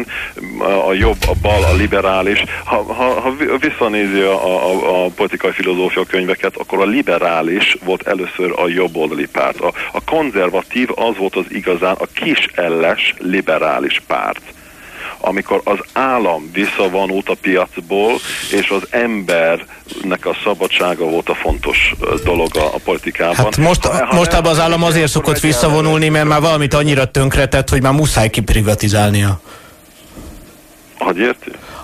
a jobb, a bal, a liberális. Ha, ha, ha visszanézi a, a, a politikai filozófia könyveket, akkor a liberális volt először a jobboldali párt. A, a konzervatív az volt az igazán a kis elles liberális párt, amikor az állam visszavonult a piacból, és az embernek a szabadsága volt a fontos dolog a, a politikában. Hát most, ha, mostában az állam azért szokott visszavonulni, mert már valamit annyira tönkretett, hogy már muszáj kiprivatizálnia. Hogy érti?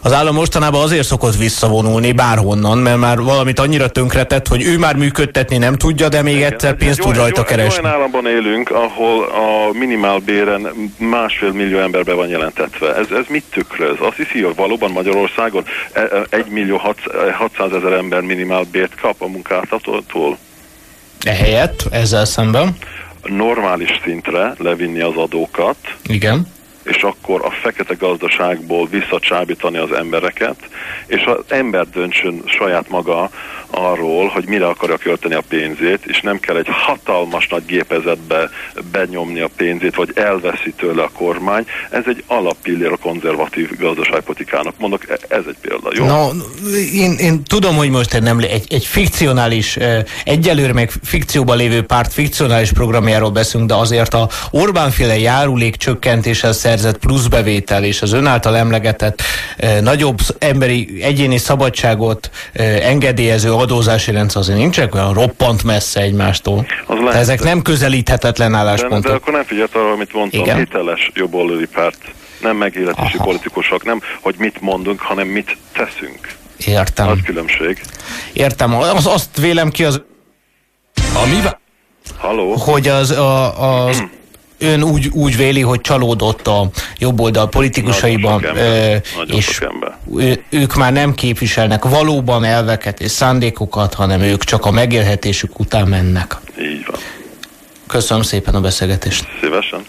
Az állam mostanában azért szokott visszavonulni bárhonnan, mert már valamit annyira tönkretett, hogy ő már működtetni nem tudja, de még igen, egyszer pénzt tud rajta keresni. Olyan államban élünk, ahol a minimálbéren másfél millió emberbe van jelentetve. Ez, ez mit tükröz? Azt hiszi, hogy valóban Magyarországon egy millió hatszázezer ember minimálbért kap a munkáltatótól? Ehelyett, ezzel szemben? Normális szintre levinni az adókat. Igen. És akkor a fekete gazdaságból visszacsábítani az embereket, és az ember döntsön saját maga arról, hogy mire akarja költeni a pénzét, és nem kell egy hatalmas nagy gépezetbe benyomni a pénzét, vagy elveszi tőle a kormány. Ez egy alappillér a konzervatív gazdaságpolitikának. Mondok, ez egy példa, jó? No, én, én tudom, hogy most nem egy, egy fikcionális, egyelőre meg fikcióban lévő párt fikcionális programjáról beszélünk, de azért a Orbán-féle járulék csökkentéshez szerzett pluszbevétel és az ön által emlegetett eh, nagyobb emberi egyéni szabadságot eh, engedélyező adózási rendszer azért nincsenek olyan roppant messze egymástól. Lehet, ezek nem közelíthetetlen álláspontok. De, de akkor nem figyelt arra, amit mondtam, igen? Hiteles jobboldali párt, nem megéletési politikusok, nem, hogy mit mondunk, hanem mit teszünk. Értem. Az különbség. Értem. Az, azt vélem ki az... A mi... Halló? Hogy az... A, az ön úgy, úgy véli, hogy csalódott a jobboldal politikusaiban, ö, és ő, ők már nem képviselnek valóban elveket és szándékokat, hanem ők csak a megélhetésük után mennek. Így van. Köszönöm szépen a beszélgetést. Szívesen.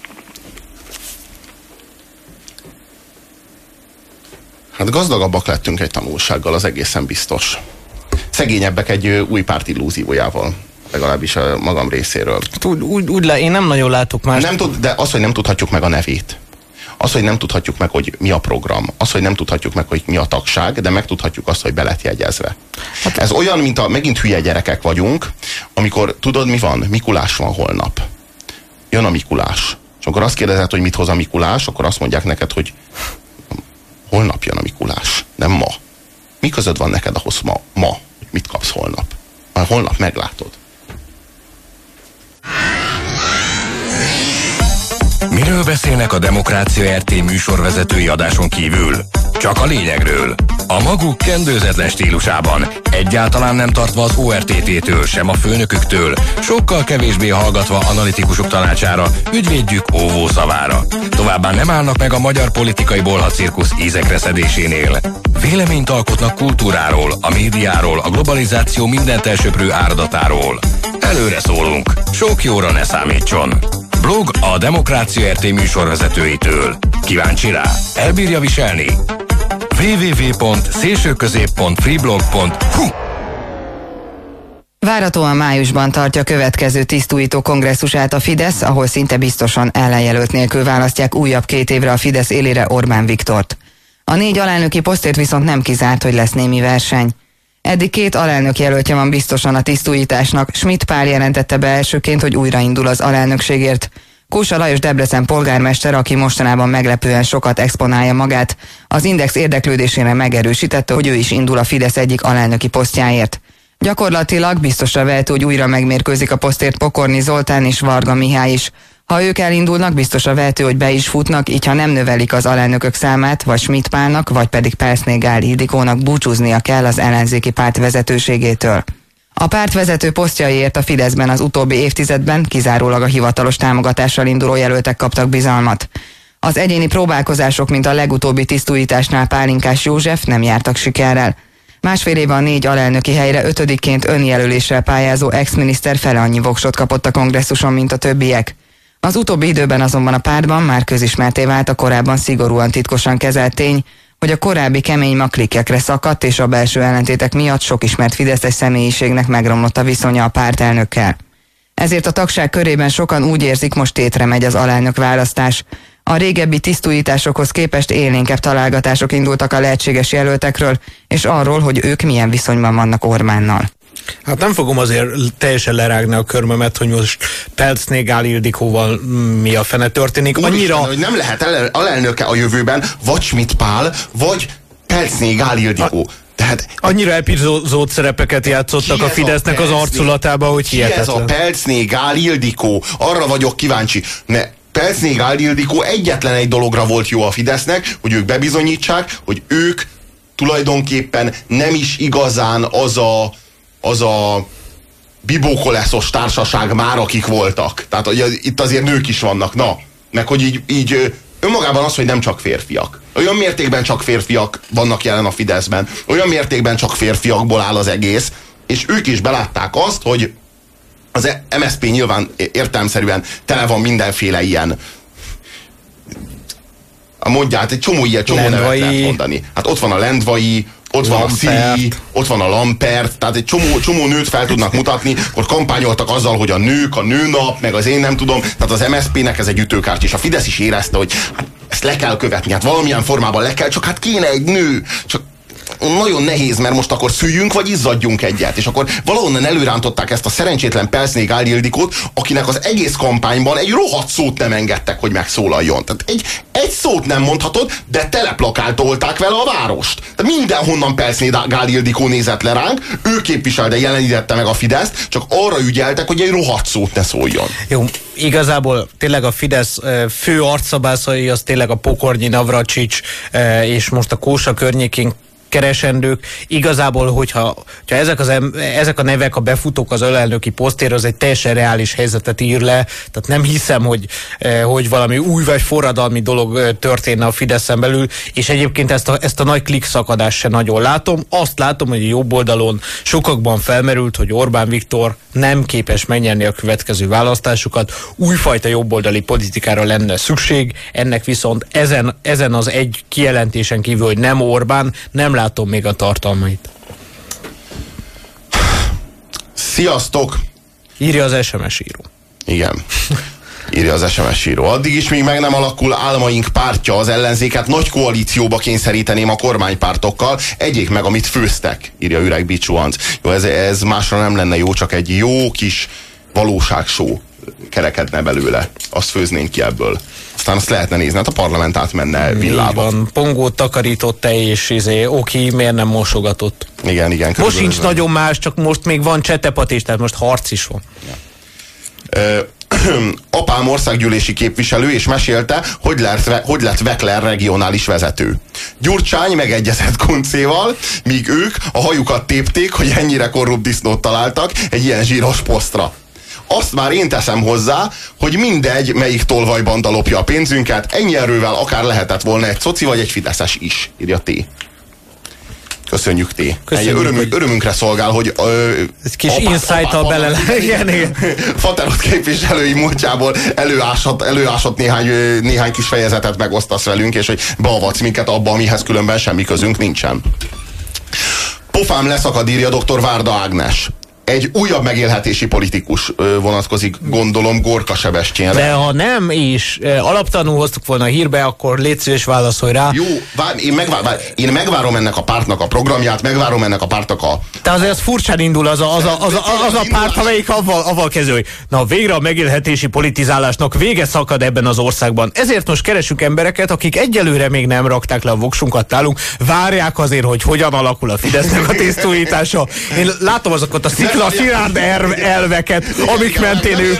Hát gazdagabbak lettünk egy tanulsággal, az egészen biztos. Szegényebbek egy új párt illúziójával. Legalábbis a magam részéről. Úgy, úgy, úgy le, én nem nagyon látok más. Nem tud, de az, hogy nem tudhatjuk meg a nevét. Az, hogy nem tudhatjuk meg, hogy mi a program. Az, hogy nem tudhatjuk meg, hogy mi a tagság, de megtudhatjuk azt, hogy be lett jegyezve. Hát, ez olyan, mint a megint hülye gyerekek vagyunk, amikor tudod, mi van? Mikulás van holnap. Jön a Mikulás. És akkor azt kérdezed, hogy mit hoz a Mikulás, akkor azt mondják neked, hogy holnap jön a Mikulás, nem ma. Mi között van neked ahhoz ma, ma hogy mit kapsz holnap? Már holnap meglátod. Miről beszélnek a Demokrácia er té műsorvezetői adáson kívül? Csak a lényegről. A maguk kendőzetlen stílusában, egyáltalán nem tartva az o er té té-től, sem a főnöküktől, sokkal kevésbé hallgatva analitikusok tanácsára, ügyvédjük óvó szavára. Továbbá nem állnak meg a magyar politikai bolhacirkusz ízekre szedésénél. Véleményt alkotnak kultúráról, a médiáról, a globalizáció mindent elsöprő áradatáról. Előre szólunk, sok jóra ne számítson. Blog a Demokrácia er té műsorvezetőitől. Kíváncsi rá? Elbírja viselni? double-u double-u double-u pont szélsőközép pont freeblog pont hu Várhatóan májusban tartja következő tisztújító kongresszusát a Fidesz, ahol szinte biztosan ellenjelölt nélkül választják újabb két évre a Fidesz élére Orbán Viktort. A négy alelnöki posztért viszont nem kizárt, hogy lesz némi verseny. Eddig két alelnök jelöltje van biztosan a tisztújításnak. Schmidt Pál jelentette be elsőként, hogy újraindul az alelnökségért. Kósa Lajos Debrecen polgármester, aki mostanában meglepően sokat exponálja magát, az Index érdeklődésére megerősítette, hogy ő is indul a Fidesz egyik alelnöki posztjáért. Gyakorlatilag biztosra vehető, hogy újra megmérkőzik a posztért Pokorni Zoltán és Varga Mihály is. Ha ők elindulnak, biztosra vehető, hogy be is futnak, így ha nem növelik az alelnökök számát, vagy Schmidt Pálnak, vagy pedig Perszné Gál Ildikónak búcsúznia kell az ellenzéki párt vezetőségétől. A pártvezető posztjaiért a Fideszben az utóbbi évtizedben kizárólag a hivatalos támogatással induló jelöltek kaptak bizalmat. Az egyéni próbálkozások, mint a legutóbbi tisztújításnál Pálinkás József nem jártak sikerrel. Másfél éve a négy alelnöki helyre ötödikként önjelöléssel pályázó ex-miniszter fele annyi voksot kapott a kongresszuson, mint a többiek. Az utóbbi időben azonban a pártban már közismerté vált a korábban szigorúan titkosan kezelt tény, hogy a korábbi kemény maklikekre szakadt, és a belső ellentétek miatt sok ismert fideszes személyiségnek megromlott a viszonya a pártelnökkel. Ezért a tagság körében sokan úgy érzik, most tétre megy az alelnök választás. A régebbi tisztújításokhoz képest élénkebb találgatások indultak a lehetséges jelöltekről, és arról, hogy ők milyen viszonyban vannak Orbánnal. Hát nem fogom azért teljesen lerágni a körmömet, hogy most Pelcné Gál Ildikóval mi a fene történik. Annyira, Annyira... hogy nem lehet alelnöke a jövőben, vagy Schmidt Pál, vagy Pelcné Gál Ildikó. Tehát, annyira epizód szerepeket játszottak a Fidesznek az arculatába, hogy hihetetlen. Ez a Pelcné Gál Ildikó. Arra vagyok kíváncsi. Ne, Pelcné Gál Ildikó egyetlen egy dologra volt jó a Fidesznek, hogy ők bebizonyítsák, hogy ők tulajdonképpen nem is igazán az a, az a bibókoleszos társaság már, akik voltak. Tehát hogy itt azért nők is vannak, na, meg hogy így, így önmagában az, hogy nem csak férfiak. Olyan mértékben csak férfiak vannak jelen a Fideszben, olyan mértékben csak férfiakból áll az egész, és ők is belátták azt, hogy az em es zé pé nyilván értelemszerűen tele van mindenféle ilyen, mondja, hát egy csomó ilyen csomó nevet lehet mondani. Hát ott van a Lendvai, ott van Lampert. A Szili, ott van a Lampert, tehát egy csomó, csomó nőt fel tudnak mutatni, akkor kampányoltak azzal, hogy a nők, a nőnap, meg az én nem tudom, tehát az em es zé pének ez egy ütőkártya, és a Fidesz is érezte, hogy hát ezt le kell követni, hát valamilyen formában le kell, csak hát kéne egy nő, csak nagyon nehéz, mert most akkor szüljünk, vagy izzadjunk egyet. És akkor valahonnan előrántották ezt a szerencsétlen Pelszné Gál Ildikót, akinek az egész kampányban egy rohadt szót nem engedtek, hogy megszólaljon. Tehát egy, egy szót nem mondhatod, de teleplakáltolták vele a várost. Tehát mindenhonnan Pelszné Gál Ildikó nézett le ránk, ő képviselte, jelenítette meg a Fideszt, csak arra ügyeltek, hogy egy rohadt szót ne szóljon. Jó, igazából tényleg a Fidesz fő arcszabászai az tényleg a Pokornyi, Navracsics és most a Kósa környékén keresendők. Igazából, hogyha, hogyha ezek, az, ezek a nevek a befutók az alelnöki posztér, az egy teljesen reális helyzetet ír le, tehát nem hiszem, hogy, hogy valami új vagy forradalmi dolog történne a Fideszen belül, és egyébként ezt a, ezt a nagy klik-szakadást se nagyon látom. Azt látom, hogy a jobb oldalon sokakban felmerült, hogy Orbán Viktor nem képes megnyerni a következő választásokat, újfajta jobboldali politikára lenne szükség, ennek viszont ezen, ezen az egy kijelentésen kívül, hogy nem Orbán, nem látom még a tartalmait. Sziasztok! Írja az es em es író. Igen. Írja az es em es író. Addig is, még meg nem alakul álmaink pártja, az ellenzéket nagy koalícióba kényszeríteném a kormánypártokkal. Egyék meg, amit főztek, írja Üreg Bicsuanc. Jó, ez, ez másra nem lenne jó, csak egy jó kis valóságshow kerekedne belőle. Azt főznénk ki ebből. Aztán azt lehetne nézni, hát a parlament átmenne villába. Van, Pongót takarított te, és izé, oké, miért nem mosogatott? Igen, igen. Most sincs nagyon más, csak most még van csetepat is, tehát most harc is van. Ja. Ö, apám országgyűlési képviselő, és mesélte, hogy lett, hogy lett Vekler regionális vezető. Gyurcsány megegyezett Kuncéval, míg ők a hajukat tépték, hogy ennyire korrupt disznót találtak egy ilyen zsíros posztra. Azt már én teszem hozzá, hogy mindegy, melyik tolvajbanda lopja a pénzünket, ennyi erővel akár lehetett volna egy szoci vagy egy fideszes is, írja T. Köszönjük, T. Köszönjük, örömünk, hogy... Örömünkre szolgál, hogy ö, egy kis insight-tal bele igen, Faterot képviselői múltjából előásott, előásott néhány, néhány kis fejezetet megosztasz velünk, és hogy beavatsz minket abba, amihez különben semmi közünk nincsen. Pofám leszakad, írja doktor Várda Ágnes. Egy újabb megélhetési politikus vonatkozik, gondolom, Gorka Sebestyénre. De ha nem is alaptalanul hoztuk volna a hírbe, akkor légy szíves, válaszolj rá. Jó, vár, én, megvár, én megvárom ennek a pártnak a programját, megvárom ennek a pártnak a... De azért az furcsán indul az a, az a, az a, az a párt, amelyik avval, avval kezdő, hogy na végre a megélhetési politizálásnak vége szakad ebben az országban. Ezért most keresünk embereket, akik egyelőre még nem rakták le a voksunkat nálunk, várják azért, hogy hogyan alakul a Fidesznek a tisztújítása. Én látom azokat a a szilárd elveket, amik mentén ők.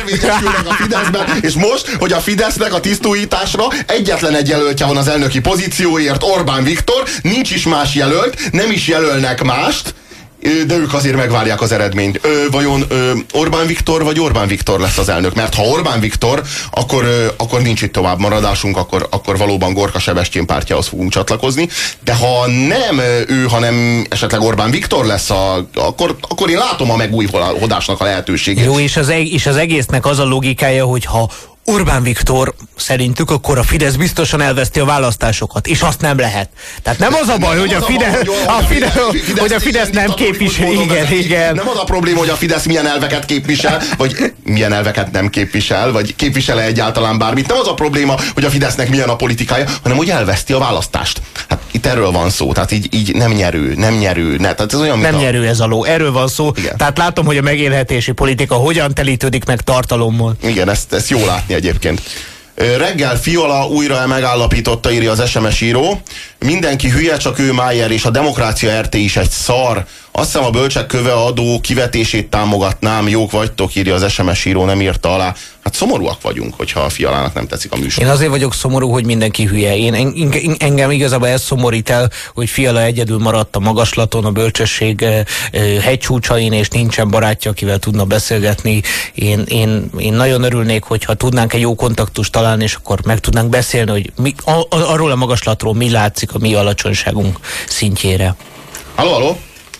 És most, hogy a Fidesznek a tisztújításra egyetlen egy jelöltje van az elnöki pozícióért, Orbán Viktor, nincs is más jelölt, nem is jelölnek mást, de ők azért megvárják az eredményt. Ö, vajon ö, Orbán Viktor vagy Orbán Viktor lesz az elnök? Mert ha Orbán Viktor, akkor, ö, akkor nincs itt tovább maradásunk, akkor, akkor valóban Gorka Sebestyén pártjához fogunk csatlakozni. De ha nem ő, hanem esetleg Orbán Viktor lesz, a, akkor, akkor én látom a megújulásnak a lehetőségét. Jó, és az, és az egésznek az a logikája, hogy ha Orbán Viktor szerintük, akkor a Fidesz biztosan elveszti a választásokat, és azt nem lehet. Tehát nem az a baj, hogy a Fidesz, a Fidesz, hogy a Fidesz nem képvisel. Igen, igen. Nem az a probléma, hogy a Fidesz milyen elveket képvisel, vagy milyen elveket nem képvisel, vagy képvisel-e egyáltalán bármit. Nem az a probléma, hogy a Fidesznek milyen a politikája, hanem hogy elveszti a választást. Hát itt erről van szó, tehát így, így nem nyerő, nem nyerő. Ne, tehát ez olyan, nem a... nyerő ez a ló, erről van szó. Igen. Tehát látom, hogy a megélhetési politika hogyan telítődik meg tartalommal. Igen, ezt, ezt jó látni egyébként. Reggel Fiala újra megállapította, írja az es em es író. Mindenki hülye, csak ő Májer, és a Demokrácia er té is egy szar. Azt hiszem a bölcsek köve adó kivetését támogatnám. Jók vagytok, írja az es em es író, nem írta alá. Hát szomorúak vagyunk, hogyha a Fialának nem tetszik a műsor. Én azért vagyok szomorú, hogy mindenki hülye. Én en, engem igazából ez szomorít el, hogy Fiala egyedül maradt a magaslaton, a bölcsesség hegycsúcsain, és nincsen barátja, akivel tudna beszélgetni. Én, én, én nagyon örülnék, hogyha tudnánk egy jó kontaktust találni, és akkor meg tudnánk beszélni, hogy mi, a, a, arról a magaslatról mi látszik a mi alacsonyságunk szintjére. Halló, halló!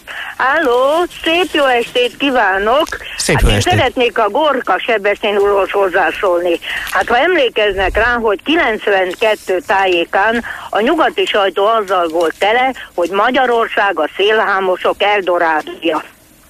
Halló, szép jó estét kívánok! Szép hát jó én estét. szeretnék a Gorka Sebestyén úrhoz hozzászólni. Hát ha emlékeznek rá, hogy kilencvenkettő tájékán a nyugati sajtó azzal volt tele, hogy Magyarország a szélhámosok eldorádója.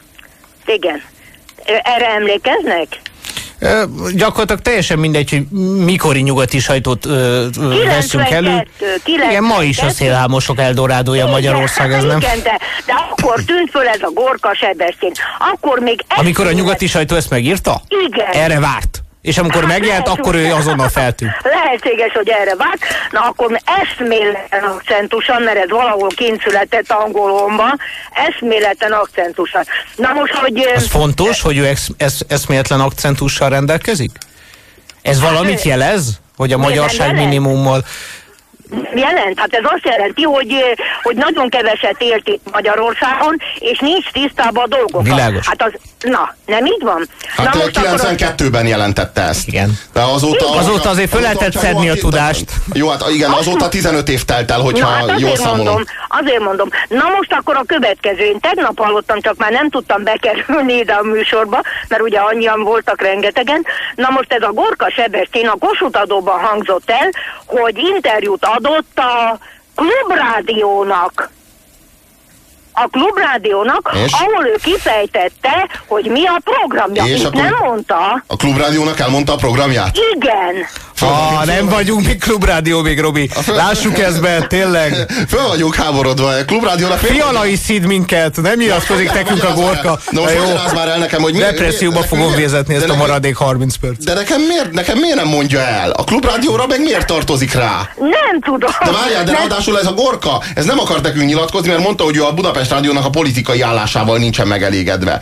Igen. Erre emlékeznek? Ö, gyakorlatilag teljesen mindegy, hogy mikori nyugati sajtót ö, ö, veszünk elő. Igen, ma is a szélhámosok eldorádója Magyarország, ez nem? Igen, de, de akkor tűnt föl ez a Gorka Sebestyén. Akkor még... Amikor a nyugati sajtó ezt megírta? Igen. Erre várt. És amikor hát megjelent, akkor ő azonnal feltűnt. Lehetséges, hogy erre várt. Na akkor eszméleten akcentusan, mert ez valahol kint született angolomban, eszméleten akcentusan. Na most, hogy... Az fontos, hogy ő esz, esz, eszméletlen akcentussal rendelkezik? Ez valamit jelez? Hogy a magyarság minimummal... Jelent, hát ez azt jelenti, hogy, hogy nagyon keveset élt itt Magyarországon, és nincs tisztában a dolgokkal. Világos. Hát az, na, nem így van? Hát na, kilencvenkettőben jelentette ezt. Igen. De azóta, azóta azért föl lehetett szedni a tudást. Jó, hát igen, azóta tizenöt év telt el, hogyha na, hát jól számolom. Mondom, azért mondom. Na most akkor a következő. Én tegnap hallottam, csak már nem tudtam bekerülni ide a műsorba, mert ugye annyian voltak rengetegen. Na most ez a Gorka Sebestyén a Kossuth Adóban hangzott el, hogy interjút adott a Klubrádiónak. A Klubrádiónak, és? ahol ő kifejtette, hogy mi a programja. És Itt nem mondta. A Klubrádiónak elmondta a programját? Igen. Ah, nem vagyunk mi Klubrádió még, Robi. Lássuk ezt be, tényleg. Föl vagyunk háborodva. A Klubrádiónak... Fiala is szid minket, nem nyilatkozik nekünk a Gorka. Na most magyarázz már el nekem, hogy... Depresszióba fogom vezetni ezt a maradék harminc perc. De nekem miért, nekem miért nem mondja el? A Klubrádióra meg miért tartozik rá? Nem tudom. De várjál, de ráadásul ez a Gorka, ez nem akart nekünk nyilatkozni, mert mondta, hogy ő a Budapest Rádiónak a politikai állásával nincsen megelégedve.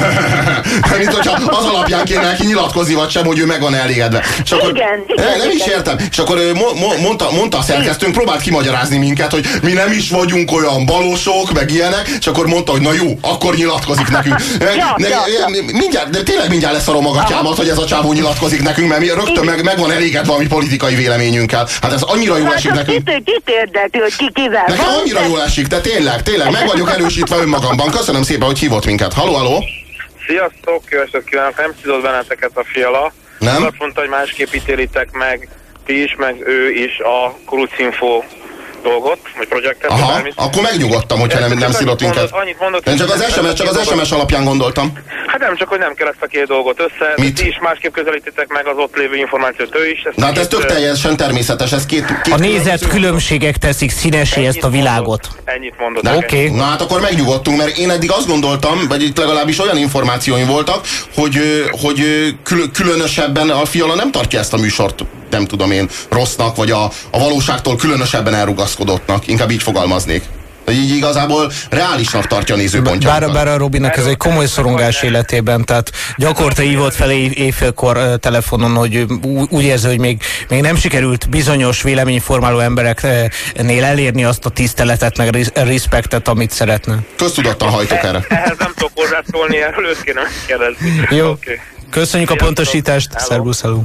Mint hogyha az alapján kéne neki nyilatkozni, vagy sem, hogy ő meg van elégedve. És akkor, igen, igen, nem, nem igen. is értem. És akkor mo- mo- mondta, mondta a szerkesztőnk, próbált kimagyarázni minket, hogy mi nem is vagyunk olyan balosok, meg ilyenek, és akkor mondta, hogy na jó, akkor nyilatkozik nekünk. ja, ne, ja, ja. Mindjárt, de tényleg mindjárt leszarom a gatyámat, hogy ez a csávó nyilatkozik nekünk, mert mi rögtön meg, meg van elégedve a mi politikai véleményünkkel. Hát ez annyira jól esik nekünk. Kit, kit érdekli, hogy ki kivel Nekem van, annyira de... jól esik, de tényleg, tényleg, meg vagyok erősítve önmagamban. Köszönöm szépen, hogy hívott minket. Halló, halló! Sziasztok, jó estét kívánok! Nem szidott benneteket a Fiala. Nem? Azt mondta, hogy másképp ítélitek meg ti is, meg ő is a Kurucinfo dolgot, vagy projektet. Aha, bármit. akkor megnyugodtam, hogyha nem, nem szidott minket. Annyit mondott, Nem csak az es em es, csak az es em es alapján gondoltam. Hát nem, csak hogy nem kell ezt a két dolgot össze. Mit? Ti is másképp közelítitek meg az ott lévő információt, ő is. Na hát ez tök teljesen természetes, ez két... két A nézett különbségek teszik színesé ezt a világot. Ennyit mondott. Oké. Oké. Na hát akkor megnyugodtunk, mert én eddig azt gondoltam, vagy itt legalábbis olyan információim voltak, hogy, hogy kül- különösebben a Fiala nem tartja ezt a műsort, nem tudom én, rossznak, vagy a, a valóságtól különösebben elrugaszkodottnak, inkább így fogalmaznék. Így igazából reálisnak tartja a nézőpontját. Bár, bár a Robinak ez egy komoly szorongás életében, tehát gyakorta hívott fel éjfélkor uh, telefonon, hogy ú, úgy érzi, hogy még, még nem sikerült bizonyos véleményformáló embereknél elérni azt a tiszteletet, meg respektet, amit szeretne. Köztudottan hajtok erre. Ehhez nem tudok hozzászólni, erről őt kéne megkérdezni. Jó, Okay. köszönjük a pontosítást, szervusz, hello.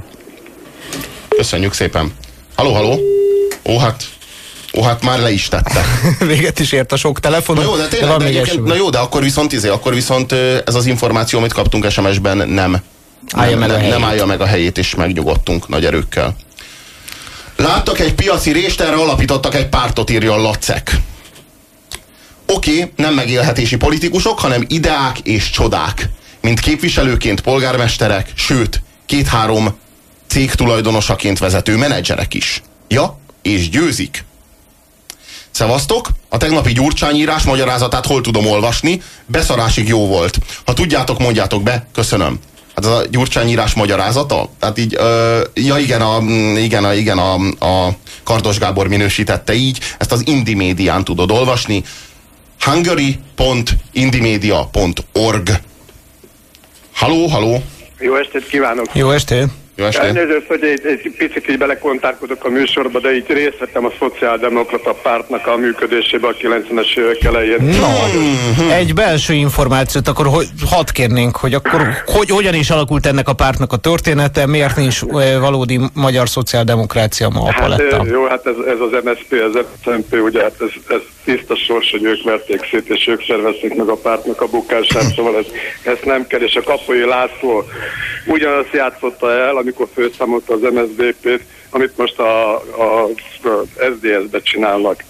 Köszönjük szépen. Halló, halló. Ó, hát... Ó, hát már le is tette. Véget is ért a sok telefon. Na jó, de tényleg, de egyébként, na jó, de akkor viszont, izé, akkor viszont ez az információ, amit kaptunk es em es-ben, nem, állja nem, meg nem, a nem állja meg a helyét, és megnyugodtunk nagy erőkkel. Láttak egy piaci rést, erre alapítottak egy pártot, írja a Lacek. Oké, okay, nem megélhetési politikusok, hanem ideák és csodák. Mint képviselőként polgármesterek, sőt, két-három cég tulajdonosaként vezető menedzserek is. Ja, és győzik. Szevasztok, a tegnapi Gyurcsány-írás magyarázatát hol tudom olvasni? Beszarásig jó volt. Ha tudjátok, mondjátok be, köszönöm. Hát ez a Gyurcsány írás magyarázata? Tehát így, ö, ja igen, a, igen, a, igen a, a Kardos Gábor minősítette így, ezt az Indymédián tudod olvasni. hungary pont indymedia pont org. Halló, halló! Jó estét kívánok! Jó estét! Jó estét! Elnézést, hogy egy, egy picit így belekontárkodok a műsorba, de így részt vettem a Szociáldemokrata Pártnak a működésébe a kilencvenes évek elején. No, egy belső információt akkor hogy, hadd kérnénk, hogy akkor hogy, hogyan is alakult ennek a pártnak a története, miért nincs valódi magyar szociáldemokrácia ma a palettán? Hát, jó, hát ez, ez az em es zé pé, ez az em pé, ugye hát ez, ez tiszta sors, hogy ők verték szét, és ők szervezték meg a pártnak a bukását, szóval ez, ezt nem kell, és a Kapoly László ugyanazt játszotta el, amikor főszámolta az em es zé pét, amit most a, a, a es dé es-be csinálnak.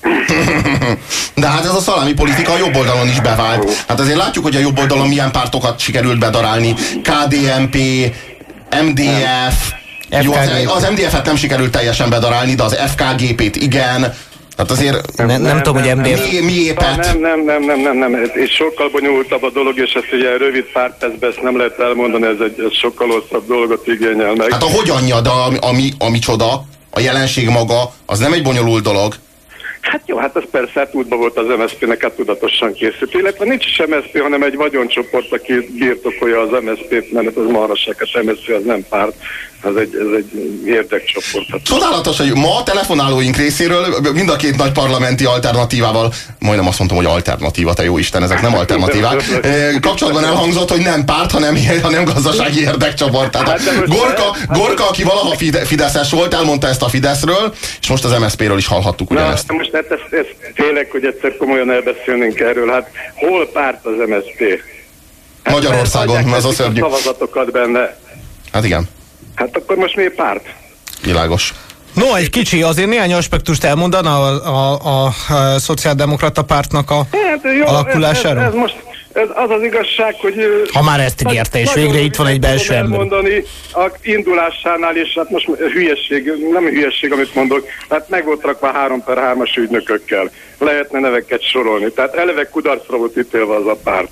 De hát ez a szalámi politika a jobb oldalon is bevált. Hát azért látjuk, hogy a jobb oldalon milyen pártokat sikerült bedarálni. ká dé en pé, em dé ef, jó, az, az em dé ef-et nem sikerült teljesen bedarálni, de az ef ká gé pét igen. Hát azért nem, nem, nem tudom, hogy em dé ef... Mi, mi épet? Nem, nem, nem, nem, nem, nem. Ez, ez sokkal bonyolultabb a dolog, és ezt ugye rövid pár percben ezt nem lehet elmondani, ez egy ez sokkal hosszabb dolgot igényel meg. Hát a hogyanja, de a, ami, ami csoda, a jelenség maga, az nem egy bonyolult dolog. Hát jó, hát ez persze hát útban volt az em es zé pé-nek, hát tudatosan készült. Illetve nincs is em es zé pé, hanem egy vagyoncsoport, aki birtokolja az em es zé pét, mert ez marhaság, az em es zé pé az nem párt, ez egy, ez egy érdekcsoport. Csodálatos, hogy ma a telefonálóink részéről mind a két nagy parlamenti alternatívával, majdnem azt mondtam, hogy alternatíva, te jó Isten, ezek nem alternatívák, kapcsolatban elhangzott, hogy nem párt, hanem, hanem gazdasági érdekcsoport. Tehát Gorka, Gorka, aki valaha fideszes volt, elmondta ezt a Fideszről, és most az em es zé péről is hallhattuk ugyanezt. Na, most hát ez, ez tényleg, hogy egyszer komolyan elbeszélnénk erről, hát hol párt az em es zé pé? Hát Magyarországon, ez a szörnyű. Szavazatokat benne. Hát igen. Hát akkor most miért párt? Világos. No, egy kicsi, azért néhány aspektust elmondana a, a, a, a Szociáldemokrata Pártnak a hát, jó, alakulásáról? Ez, ez, ez most ez az az igazság, hogy... Ha már ezt ígérte, és végre itt van egy belső ember. Mondani a indulásánál, és hát most hülyeség, nem hülyeség, amit mondok, hát meg volt rakva három per hármas ügynökökkel. Lehetne neveket sorolni. Tehát eleve kudarcra volt ítélve az a párt.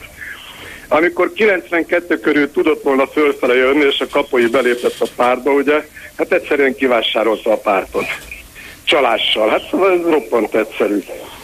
Amikor kilencvenkettő körül tudott volna fölfele jönni, és a Kapoly belépett a pártba, ugye, hát egyszerűen kivásárolta a pártot. Csalással. Hát szóval ez roppant egyszerű.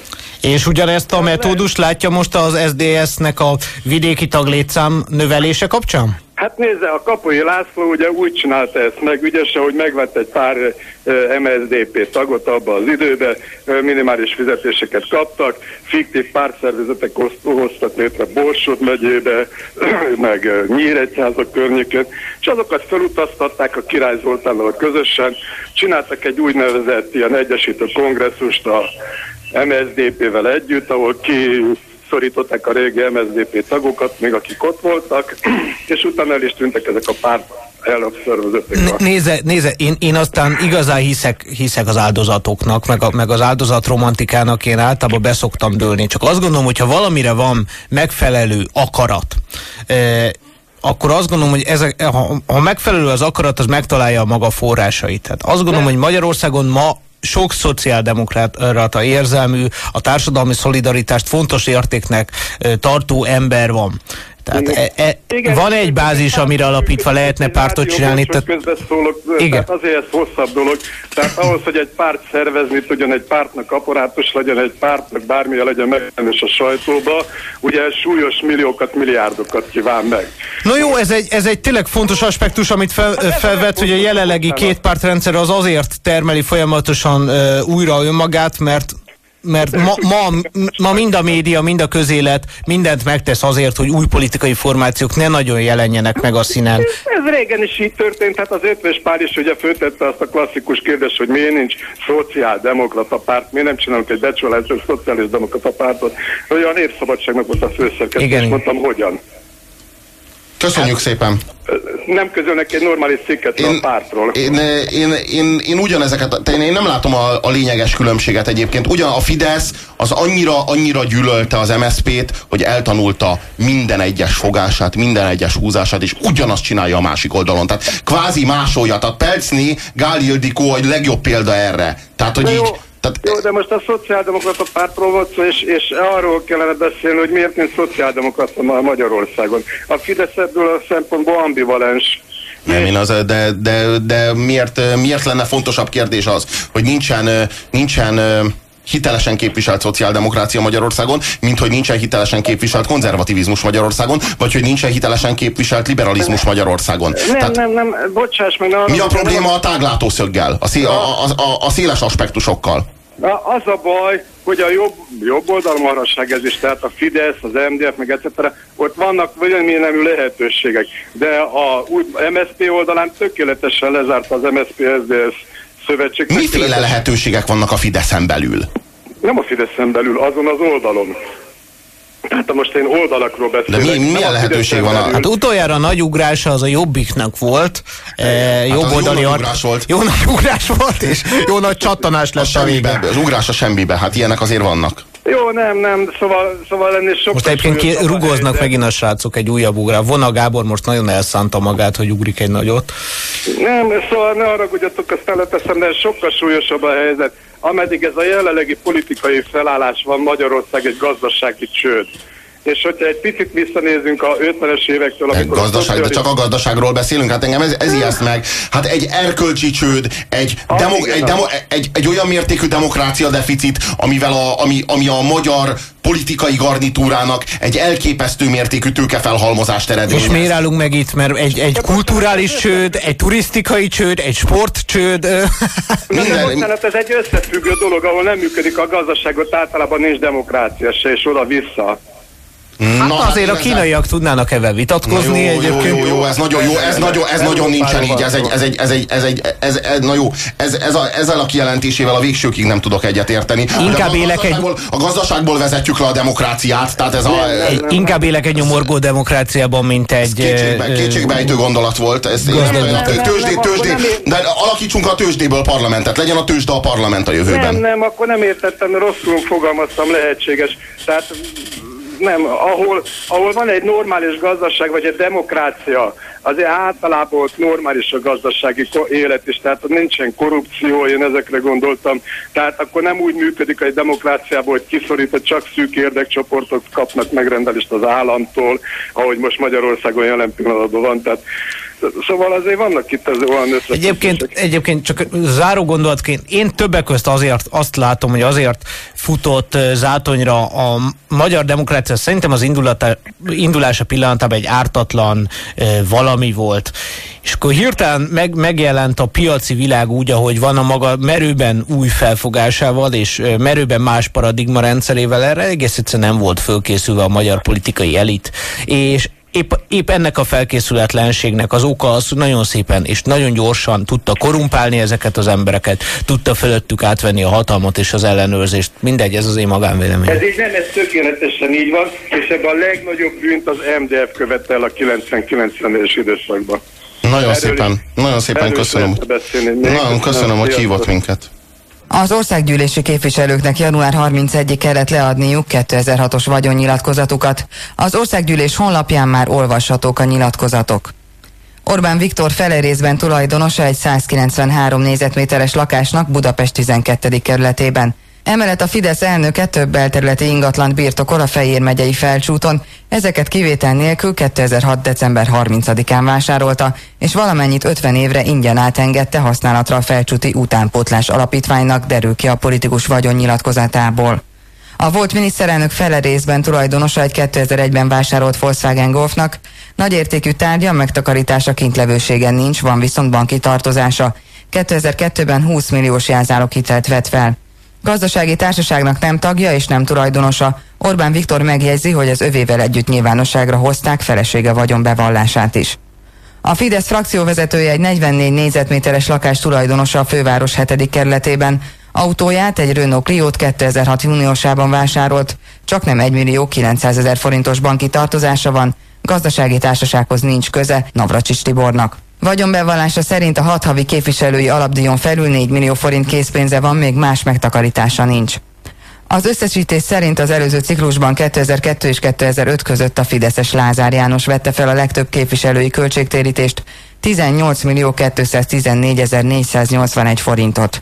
És ugyanezt a metódust látja most az es dé es-nek a vidéki taglétszám növelése kapcsán? Hát nézze, a Kapoly László ugye úgy csinálta ezt meg ügyesen, hogy megvett egy pár em es zé pé tagot abba az időben, minimális fizetéseket kaptak, fiktív pártszervezetek hoztak létre Borsod megyébe, meg Nyíregyházak környékén, és azokat felutaztatták a Király Zoltánnal közösen, csináltak egy úgynevezett ilyen egyesítő kongresszust a em es zé pével együtt, ahol ki szorították a régi em es zé pé tagokat, még akik ott voltak, és utána el is tűntek ezek a párt elnökszervezetek. Nézze, nézze, én, én aztán igazán hiszek, hiszek az áldozatoknak, meg, a, meg az áldozatromantikának én általában beszoktam dőlni. Csak azt gondolom, hogyha valamire van megfelelő akarat, eh, akkor azt gondolom, hogy ezek, ha, ha megfelelő az akarat, az megtalálja a maga forrásait. Tehát azt gondolom, hogy Magyarországon ma sok szociáldemokrata érzelmű, a társadalmi szolidaritást fontos értéknek tartó ember van. Tehát e, e, igen, van egy bázis, amire alapítva lehetne pártot csinálni. Tehát... Közbeszólok, tehát azért ez hosszabb dolog. Tehát ahhoz, hogy egy párt szervezni tudjon, egy pártnak apparátus legyen, egy pártnak bármilyen legyen megjelenés a sajtóba, ugye súlyos milliókat, milliárdokat kíván meg. No jó, ez egy, ez egy tényleg fontos aspektus, amit fel, hát felvet, hogy a jelenlegi két pártrendszer az azért termeli folyamatosan uh, újra önmagát, mert mert ma, ma, ma mind a média, mind a közélet mindent megtesz azért, hogy új politikai formációk ne nagyon jelenjenek meg a színen. Ez régen is így történt, hát az Ötvös Pál is ugye föltette azt a klasszikus kérdést, hogy miért nincs szociáldemokrata párt, miért nem csinálunk egy becsületes szociális demokrata pártot. Olyan Népszabadságnak volt a főszerkesztő, és mondtam, hogyan. Köszönjük hát, szépen! Nem közölnek egy normális cikket én, a pártról. Én, én, én, én ugyanezeket, én nem látom a, a lényeges különbséget egyébként. Ugyan a Fidesz az annyira, annyira gyűlölte az em es zé pét, hogy eltanulta minden egyes fogását, minden egyes húzását, és ugyanazt csinálja a másik oldalon. Tehát kvázi másolja. Tehát Pelczné, Gál Ildikó a legjobb példa erre. Tehát, hogy így Tehát, jó, de most a szociáldemokrata pártról volt szó, és, és arról kellene beszélni, hogy miért nincs szociáldemokrata Magyarországon. A Fidesz ebből a szempontból ambivalens. Nem, én az, de, de, de miért, miért lenne fontosabb kérdés az, hogy nincsen, nincsen hitelesen képviselt szociáldemokrácia Magyarországon, mint hogy nincsen hitelesen képviselt konzervativizmus Magyarországon, vagy hogy nincsen hitelesen képviselt liberalizmus Magyarországon. Nem, Tehát, nem, nem, bocsáss meg. Mi a probléma a táglátószöggel, a, szé, a, a, a, a széles aspektusokkal? Az a baj, hogy a jobb, jobb oldal marasság ez is, tehát a Fidesz, az em dé ef, meg et cetera. Ott vannak valamilyen nemű lehetőségek, de a úgy, em es zé pé oldalán tökéletesen lezárt az em es zé pé es dé es szövetség. Miféle lehetőségek vannak a Fideszen belül? Nem a Fideszen belül, azon az oldalon. Tehát most én oldalakról beszélek. De mi, milyen lehetőség van? A... Hát utoljára a nagy ugrása az a Jobbiknak volt. E, jobb hát oldali jó ar... nagy ugrás volt. Jó nagy ugrás volt, és jó nagy csattanás lett a vége. Az ugrás a semmibe, hát ilyenek azért vannak. Jó, nem, nem, szóval, szóval ennél sokkal... Most egyébként ki, rugóznak megint a srácok egy újabb ugrá. Vona Gábor most nagyon elszánta magát, hogy ugrik egy nagyot. Nem, szóval ne haragudjatok, azt leteszem, de sokkal súlyosabb a helyzet. Ameddig ez a jelenlegi politikai felállás van, Magyarország egy gazdasági csőd. És hogyha egy picit visszanézünk a ötvenes évektől, amikor... Gazdaság, de csak a gazdaságról beszélünk, hát engem ez, ez ijeszt meg. Hát egy erkölcsi csőd, egy, demo, egy, demo, egy, egy olyan mértékű demokrácia deficit, amivel a, ami, ami a magyar politikai garnitúrának egy elképesztő mértékű tőkefelhalmozást eredményez. És miért állunk meg itt? Mert egy, egy kulturális csőd, egy turisztikai csőd, egy sportcsőd... Minden... Bocsánat, ez egy összefüggő dolog, ahol nem működik a gazdaságot, általában nincs demokrácia se, és oda-vissza. Hát na, azért hát a kínaiak tudnának ebben vitatkozni. Jó, jó, jó, jó, ez nagyon jó, ez nagyon, ez nagyon nincsen így, ez egy, ez egy, ez egy, ez egy, ez, ez, na jó, ez, ez a, ezzel a kijelentésével a végsőkig nem tudok egyet érteni. Inkább a élek egy... A gazdaságból vezetjük le a demokráciát, tehát ez a... Egy, inkább élek egy nyomorgó demokráciában, mint egy... Kétségbe, kétségbejtő gondolat volt, ez tőzsdé, tőzsdé, de alakítsunk a tőzsdéből parlamentet, legyen a tőzsde a parlament a jövőben. Nem, nem, akkor nem értettem, rosszul fogalmaztam, lehetséges. Tehát nem, ahol, ahol van egy normális gazdaság, vagy egy demokrácia, azért általában ott normális a gazdasági élet is, tehát nincsen korrupció, én ezekre gondoltam, tehát akkor nem úgy működik egy demokráciában, hogy kiszorít, csak szűk érdekcsoportok kapnak megrendelést az államtól, ahogy most Magyarországon jelen pillanatban van, tehát szóval azért vannak itt az olyan összefüggések. Egyébként, egyébként csak záró gondolatként, én többek közt azért azt látom, hogy azért futott zátonyra a magyar demokrácia, szerintem az indulása pillanatában egy ártatlan e, valami volt. És akkor hirtelen meg, megjelent a piaci világ úgy, ahogy van, a maga merőben új felfogásával, és e, merőben más paradigma rendszerével, erre egész egyszerűen nem volt fölkészülve a magyar politikai elit. És Épp, épp ennek a felkészületlenségnek az oka az, hogy nagyon szépen és nagyon gyorsan tudta korumpálni ezeket az embereket, tudta fölöttük átvenni a hatalmat és az ellenőrzést. Mindegy, ez az én magánvéleményem. Ez így nem, ez tökéletesen így van, és ebben a legnagyobb bűnt az em dé ef követte el a kilencven-kilencvenes időszakban. Nagyon erről szépen, is, nagyon szépen köszönöm. Nagyon köszönöm, hogy hívott minket. Az országgyűlési képviselőknek január harmincegyedikéig kellett leadniuk kétezer-hatos vagyonnyilatkozatukat. Az országgyűlés honlapján már olvashatók a nyilatkozatok. Orbán Viktor Felerészben tulajdonosa egy százkilencvenhárom négyzetméteres lakásnak Budapest tizenkettedik kerületében. Emellett a Fidesz elnöke több belterületi ingatlant birtokol a Fejér megyei Felcsúton, ezeket kivétel nélkül kétezer-hat december harmincadikán vásárolta, és valamennyit ötven évre ingyen átengedte használatra a Felcsúti Utánpótlás Alapítványnak, derül ki a politikus vagyonnyilatkozatából. A volt miniszterelnök Felerészben tulajdonosa egy kétezer-egyben vásárolt Volkswagen Golfnak, nagyértékű tárgya, megtakarítása, kintlevőségen nincs, van viszont banki tartozása. kétezer-kettőben húsz milliós jelzáloghitelt vett fel. Gazdasági társaságnak nem tagja és nem tulajdonosa. Orbán Viktor megjegyzi, hogy az övével együtt nyilvánosságra hozták felesége vagyonbevallását is. A Fidesz frakcióvezetője egy negyvennégy négyzetméteres lakás tulajdonosa a főváros hetedik kerületében. Autóját, egy Renault Cliót kétezer-hat júniusában vásárolt, csak nem egymillió kilencszázezer forintos banki tartozása van, gazdasági társasághoz nincs köze Navracsics Tibornak. Vagyonbevallása szerint a hat havi képviselői alapdíjon felül négy millió forint készpénze van, még más megtakarítása nincs. Az összesítés szerint az előző ciklusban kétezer-kettő és kétezer-öt között a fideszes Lázár János vette fel a legtöbb képviselői költségtérítést, tizennyolc millió kétszáztizennégyezer-négyszáznyolcvanegy forintot.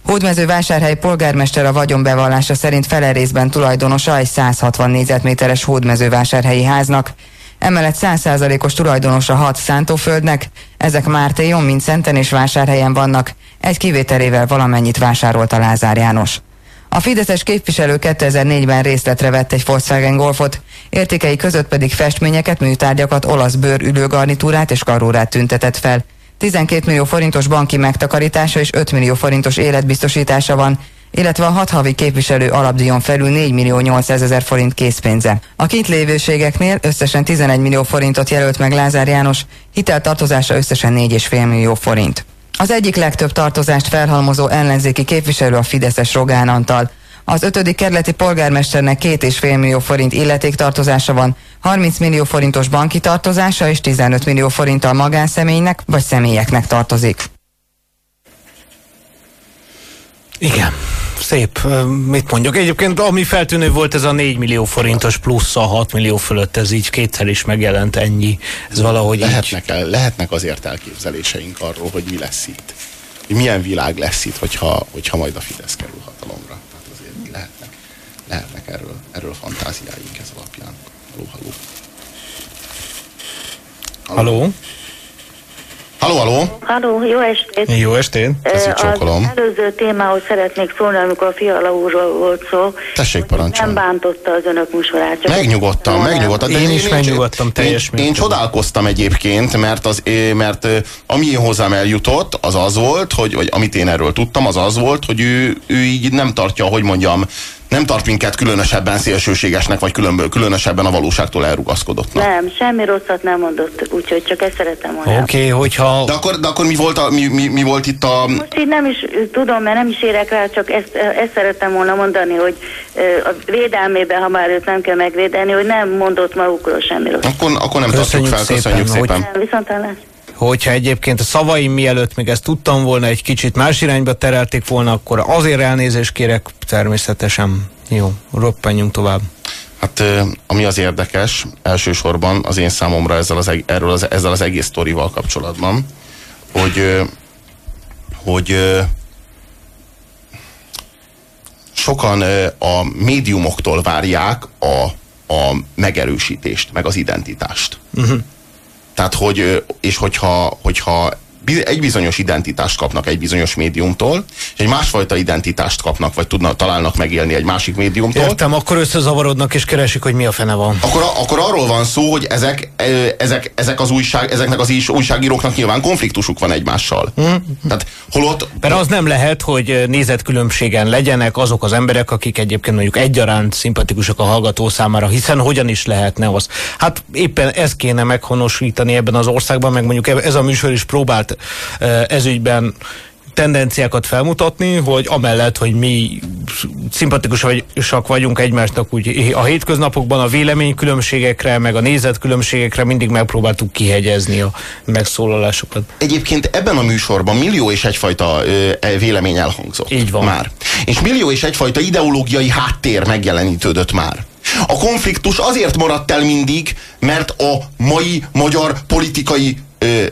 Hódmezővásárhely polgármester a vagyonbevallása szerint fele részben tulajdonosa egy száz hatvan négyzetméteres hódmezővásárhelyi háznak, emellett száz százalékos tulajdonosa hat szántóföldnek, ezek Mártéjon, mint Szenten és Vásárhelyen vannak, egy kivételével valamennyit vásárolt a Lázár János. A fideszes képviselő kétezer-négyben részletre vett egy Volkswagen Golfot, értékei között pedig festményeket, műtárgyakat, olasz bőr ülőgarnitúrát és karórát tüntetett fel. tizenkét millió forintos banki megtakarítása és öt millió forintos életbiztosítása van, illetve a hat havi képviselő alapdíjon felül négy millió nyolcszázezer forint készpénze. A kint lévőségeknél összesen tizenegy millió forintot jelölt meg Lázár János, hiteltartozása összesen négy egész öt millió forint. Az egyik legtöbb tartozást felhalmozó ellenzéki képviselő a fideszes Rogán Antal. Az ötödik kerületi polgármesternek két egész öt millió forint illetéktartozása van, harminc millió forintos banki tartozása és tizenöt millió forinttal magánszemélynek vagy személyeknek tartozik. Igen, szép. Mit mondjuk? Egyébként ami feltűnő volt, ez a négy millió forintos plusz a hat millió fölött, ez így kétszer is megjelent, ennyi. Ez valahogy lehetnek, így... lehetnek azért elképzeléseink arról, hogy mi lesz itt. Hogy milyen világ lesz itt, hogyha, hogyha majd a Fidesz kerül hatalomra. Tehát azért lehetnek, lehetnek erről, erről fantáziáink ez alapján. Haló, haló. Haló? Haló? Halló, halló! Halló, jó estét! Jó estét! Köszönjük, csókolom. Az előző témához szeretnék szólni, amikor a Fiala úrról volt szó. Tessék, parancsolni. Nem bántotta az önök műsorát. Megnyugodtam, megnyugodtam. Én is megnyugodtam teljes én, én csodálkoztam egyébként, mert, az, mert ami én hozzám eljutott, az az volt, hogy, vagy amit én erről tudtam, az az volt, hogy ő, ő így nem tartja, hogy mondjam, nem tart minket különösebben szélsőségesnek, vagy külön, különösebben a valóságtól elrugaszkodottnak. Nem, semmi rosszat nem mondott, úgyhogy csak ezt szeretem mondani. Oké, okay, hogyha... De akkor, de akkor mi, volt a, mi, mi, mi volt itt a... Most így nem is tudom, mert nem is érek rá, csak ezt, ezt szerettem volna mondani, hogy a védelmében, ha már őt nem kell megvédeni, hogy nem mondott magukról semmi rosszat. Akkor, akkor nem tartjuk fel, köszönjük szépen. szépen. Nem, viszontlátásra. Hogyha egyébként a szavaim mielőtt még ezt tudtam volna, egy kicsit más irányba terelték volna, akkor azért elnézést kérek, természetesen. Jó, roppanjunk tovább. Hát ami az érdekes, elsősorban az én számomra ezzel az, erről az, ezzel az egész sztorival kapcsolatban, hogy, hogy sokan a médiumoktól várják a, a megerősítést, meg az identitást. Uh-huh. Tehát, hogy, és hogyha, hogyha egy bizonyos identitást kapnak egy bizonyos médiumtól, és egy másfajta identitást kapnak, vagy tudnak, találnak megélni egy másik médiumtól. Értem, akkor összezavarodnak és keresik, hogy mi a fene van. Akkor, akkor arról van szó, hogy ezek, ezek, ezek az újság, ezeknek az újságíróknak nyilván konfliktusuk van egymással. Hmm. Tehát holott... Mert az nem lehet, hogy nézetkülönbségen legyenek azok az emberek, akik egyébként mondjuk egyaránt szimpatikusak a hallgató számára, hiszen hogyan is lehetne az? Hát éppen ezt kéne meghonosítani ebben az országban, meg mondjuk ez a műsor is próbált ezügyben tendenciákat felmutatni, hogy amellett, hogy mi szimpatikusak vagyunk egymásnak, úgy a hétköznapokban a véleménykülönbségekre, meg a nézetkülönbségekre mindig megpróbáltuk kihegyezni a megszólalásokat. Egyébként ebben a műsorban millió és egyfajta ö, vélemény elhangzott. Így van. Már. És millió és egyfajta ideológiai háttér megjelenítődött már. A konfliktus azért maradt el mindig, mert a mai magyar politikai ö,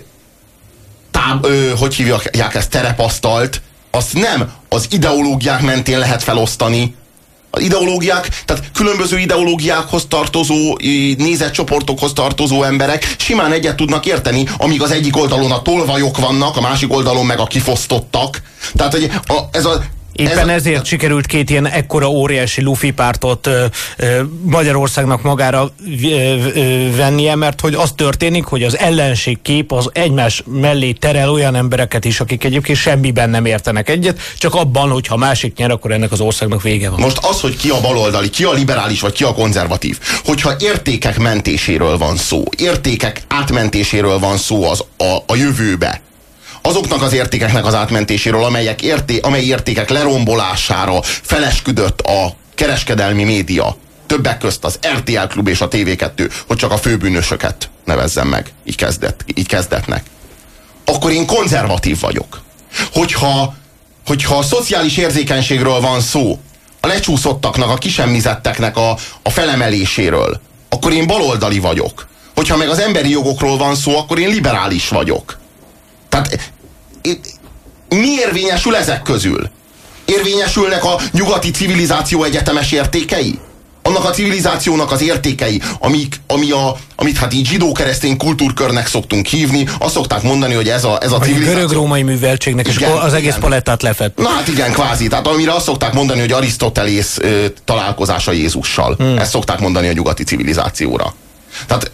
Táb, ö, hogy hívják ezt, terepasztalt, azt nem az ideológiák mentén lehet felosztani. Az ideológiák, tehát különböző ideológiákhoz tartozó, nézetcsoportokhoz tartozó emberek simán egyet tudnak érteni, amíg az egyik oldalon a tolvajok vannak, a másik oldalon meg a kifosztottak. Tehát hogy a, ez a Éppen Ez ezért a... sikerült két ilyen ekkora óriási lufi pártot ö, ö, Magyarországnak magára ö, ö, vennie, mert hogy az történik, hogy az ellenség kép az egymás mellé terel olyan embereket is, akik egyébként semmiben nem értenek egyet, csak abban, hogyha másik nyer, akkor ennek az országnak vége van. Most az, hogy ki a baloldali, ki a liberális, vagy ki a konzervatív, hogyha értékek mentéséről van szó, értékek átmentéséről van szó az, a, a jövőbe, azoknak az értékeknek az átmentéséről, amelyek érté, amely értékek lerombolására felesküdött a kereskedelmi média, többek közt az er té el Klub és a té vé kettő, hogy csak a főbűnösöket nevezzem meg, így, kezdett, így kezdetnek. Akkor én konzervatív vagyok. Hogyha, hogyha a szociális érzékenységről van szó, a lecsúszottaknak, a kisemmizetteknek a, a felemeléséről, akkor én baloldali vagyok. Hogyha meg az emberi jogokról van szó, akkor én liberális vagyok. Tehát mi érvényesül ezek közül? Érvényesülnek a nyugati civilizáció egyetemes értékei? Annak a civilizációnak az értékei, amik, ami a, amit hát így zsidó-keresztény kultúrkörnek szoktunk hívni, azt szokták mondani, hogy ez a, ez a civilizáció... görög-római műveltségnek, és igen, az egész igen. palettát lefett. Na hát igen, kvázi. Tehát amire azt szokták mondani, hogy Arisztotelész ö, találkozása Jézussal. Hmm. Ezt szokták mondani a nyugati civilizációra. Tehát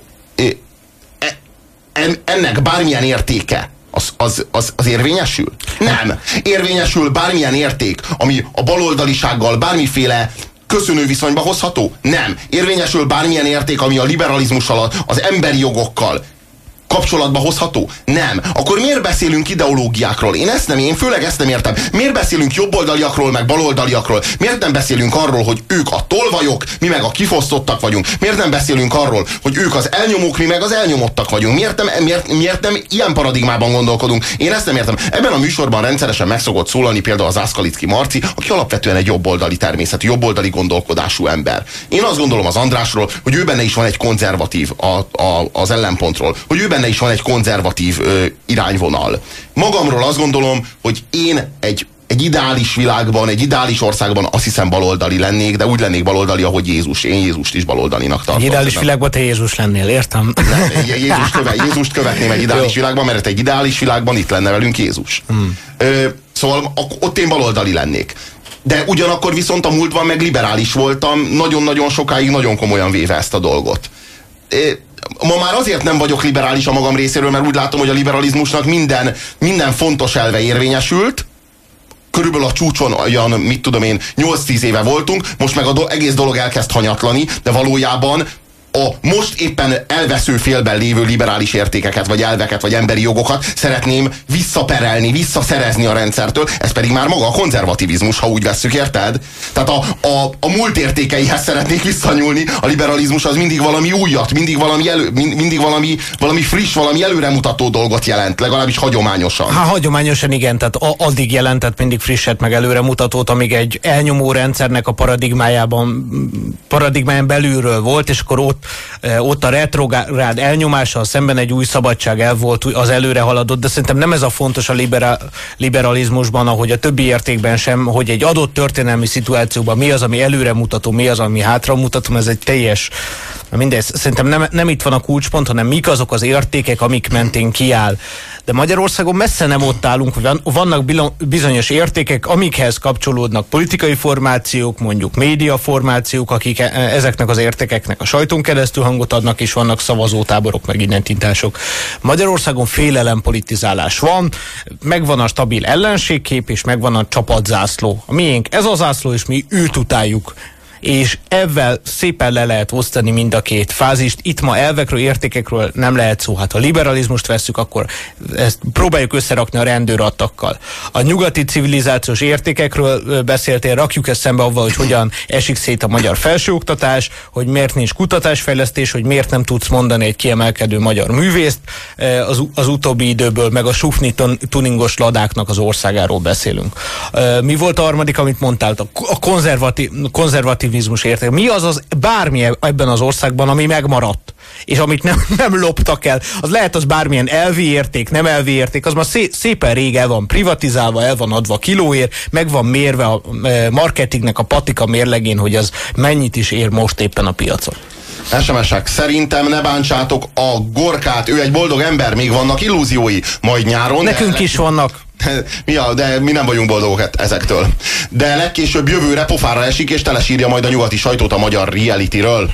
e, en, ennek bármilyen értéke, Az, az, az, az érvényesül? Nem. Érvényesül bármilyen érték, ami a baloldalisággal bármiféle köszönő viszonyba hozható? Nem. Érvényesül bármilyen érték, ami a liberalizmussal, az emberi jogokkal kapcsolatba hozható? Nem. Akkor miért beszélünk ideológiákról? Én ezt nem, én főleg ezt nem értem. Miért beszélünk jobboldaliakról, meg baloldaliakról? Miért nem beszélünk arról, hogy ők a tolvajok, mi meg a kifosztottak vagyunk? Miért nem beszélünk arról, hogy ők az elnyomók, mi meg az elnyomottak vagyunk? Miért nem, miért, miért nem ilyen paradigmában gondolkodunk? Én ezt nem értem. Ebben a műsorban rendszeresen meg szokott szólalni például az Ászkalicki Marci, aki alapvetően egy jobboldali természetű, jobboldali gondolkodású ember. Én azt gondolom az Andrásról, hogy ő benne is van egy konzervatív a, a, az ellenpontról, hogy ő benne is van egy konzervatív ö, irányvonal. Magamról azt gondolom, hogy én egy, egy ideális világban, egy ideális országban azt hiszem baloldali lennék, de úgy lennék baloldali, ahogy Jézus. Én Jézust is baloldalinak tartom. Egy ideális világban te Jézus lennél, értem? Nem, Jézust, köve, Jézust követném egy ideális világban, mert egy ideális világban itt lenne velünk Jézus. Hmm. Ö, szóval ott én baloldali lennék. De ugyanakkor viszont a múltban meg liberális voltam, nagyon-nagyon sokáig nagyon komolyan véve ezt a dolgot. Ö, Ma már azért nem vagyok liberális a magam részéről, mert úgy látom, hogy a liberalizmusnak minden, minden fontos elve érvényesült. Körülbelül a csúcson olyan, mit tudom én, nyolc-tíz éve voltunk, most meg az do- egész dolog elkezd hanyatlani, de valójában a most éppen elvesző félben lévő liberális értékeket, vagy elveket, vagy emberi jogokat szeretném visszaperelni, visszaszerezni a rendszertől, ez pedig már maga a konzervativizmus, ha úgy vesszük, érted? Tehát a, a, a múlt értékeihez szeretnék visszanyúlni, a liberalizmus az mindig valami újat, mindig valami, elő, mindig valami, valami friss, valami előremutató dolgot jelent, legalábbis hagyományosan. Há, hagyományosan igen, tehát a, addig jelentett mindig frisset, meg előremutatót, amíg egy elnyomó rendszernek a paradigmájában, paradigmáján belülről volt, és akkor ott ott a retrográd elnyomással szemben egy új szabadság el volt, az előre haladott, de szerintem nem ez a fontos a liberál, liberalizmusban, ahogy a többi értékben sem, hogy egy adott történelmi szituációban mi az, ami előremutató, mi az, ami hátramutató, ez egy teljes, mindegy, szerintem nem, nem itt van a kulcspont, hanem mik azok az értékek, amik mentén kiáll. De Magyarországon messze nem ott állunk, hogy vannak bizonyos értékek, amikhez kapcsolódnak politikai formációk, mondjuk médiaformációk, akik ezeknek az értékeknek a sajtón keresztül hangot adnak, és vannak szavazótáborok, meg identitások. Magyarországon félelempolitizálás van, megvan a stabil ellenségkép, és megvan a csapatzászló. A miénk ez a zászló, és mi őt utáljuk. És ezzel szépen le lehet osztani mind a két fázist. Itt ma elvekről, értékekről nem lehet szó. Hát ha liberalizmust vesszük, akkor ezt próbáljuk összerakni a rendőrattakkal. A nyugati civilizációs értékekről beszéltél, rakjuk ezt szembe avval, hogy hogyan esik szét a magyar felsőoktatás, hogy miért nincs kutatásfejlesztés, hogy miért nem tudsz mondani egy kiemelkedő magyar művészt. Az, az utóbbi időből meg a sufni tuningos ladáknak az országáról beszélünk. Mi volt a harmadik, amit mondtál? A konzervatív, konzervatív érték. Mi az az bármi ebben az országban, ami megmaradt, és amit nem, nem loptak el, az lehet az bármilyen elvi érték, nem elvi érték, az már szé, szépen rég el van privatizálva, el van adva kilóért, meg van mérve a marketingnek a patika mérlegén, hogy az mennyit is ér most éppen a piacon. es em es-ek, szerintem ne bántsátok a Gorkát, ő egy boldog ember, még vannak illúziói, majd nyáron... Nekünk de... is vannak. Ja, de mi nem vagyunk boldogok ezektől. De legkésőbb jövőre pofára esik, és telesírja majd a nyugati sajtót a magyar realityről.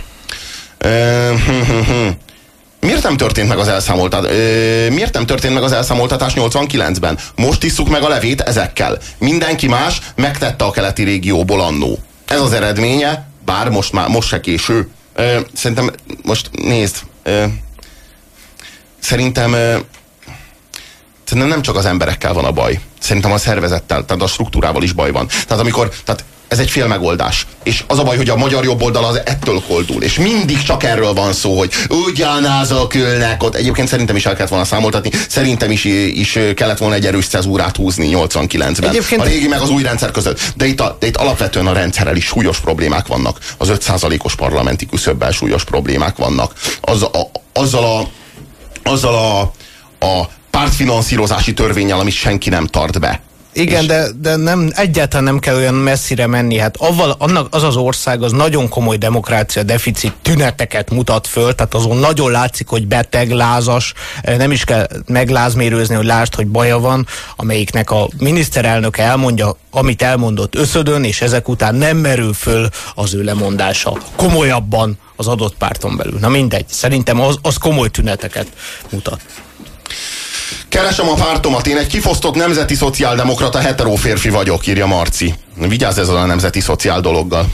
Miért nem történt meg az elszámoltatás? Miért nem történt meg az elszámoltatás nyolcvankilencben? Most isszuk meg a levét ezekkel. Mindenki más megtette a keleti régióból annó. Ez az eredménye, bár most már most se késő. Szerintem, most nézd, szerintem Szerintem nem csak az emberekkel van a baj. Szerintem a szervezettel, tehát a struktúrával is baj van. Tehát amikor, tehát ez egy félmegoldás. És az a baj, hogy a magyar jobboldal az ettől koldul. És mindig csak erről van szó, hogy ugyanazok ülnek ott. Egyébként szerintem is el kellett volna számoltatni. Szerintem is, is kellett volna egy erős cezúrát húzni nyolcvankilencben. Egyébként... A régi meg az új rendszer között. De itt, a, de itt alapvetően a rendszerrel is súlyos problémák vannak. Az öt százalékos parlamenti küszöbbel súlyos problémák vannak. Az, a, azzal a, azzal a, a pártfinanszírozási törvénnyel, amit senki nem tart be. Igen, de, de nem, egyáltalán nem kell olyan messzire menni. Hát avval, annak, az az ország az nagyon komoly demokrácia deficit tüneteket mutat föl, tehát azon nagyon látszik, hogy beteg, lázas, nem is kell meglázmérőzni, hogy lásd, hogy baja van, amelyiknek a miniszterelnök elmondja, amit elmondott összödön, és ezek után nem merül föl az ő lemondása komolyabban az adott párton belül. Na mindegy, szerintem az, az komoly tüneteket mutat. Keresem a pártomat, én egy kifosztott nemzeti szociáldemokrata hetero férfi vagyok, írja Marci. Vigyázz ezzel a nemzeti szociál dologgal.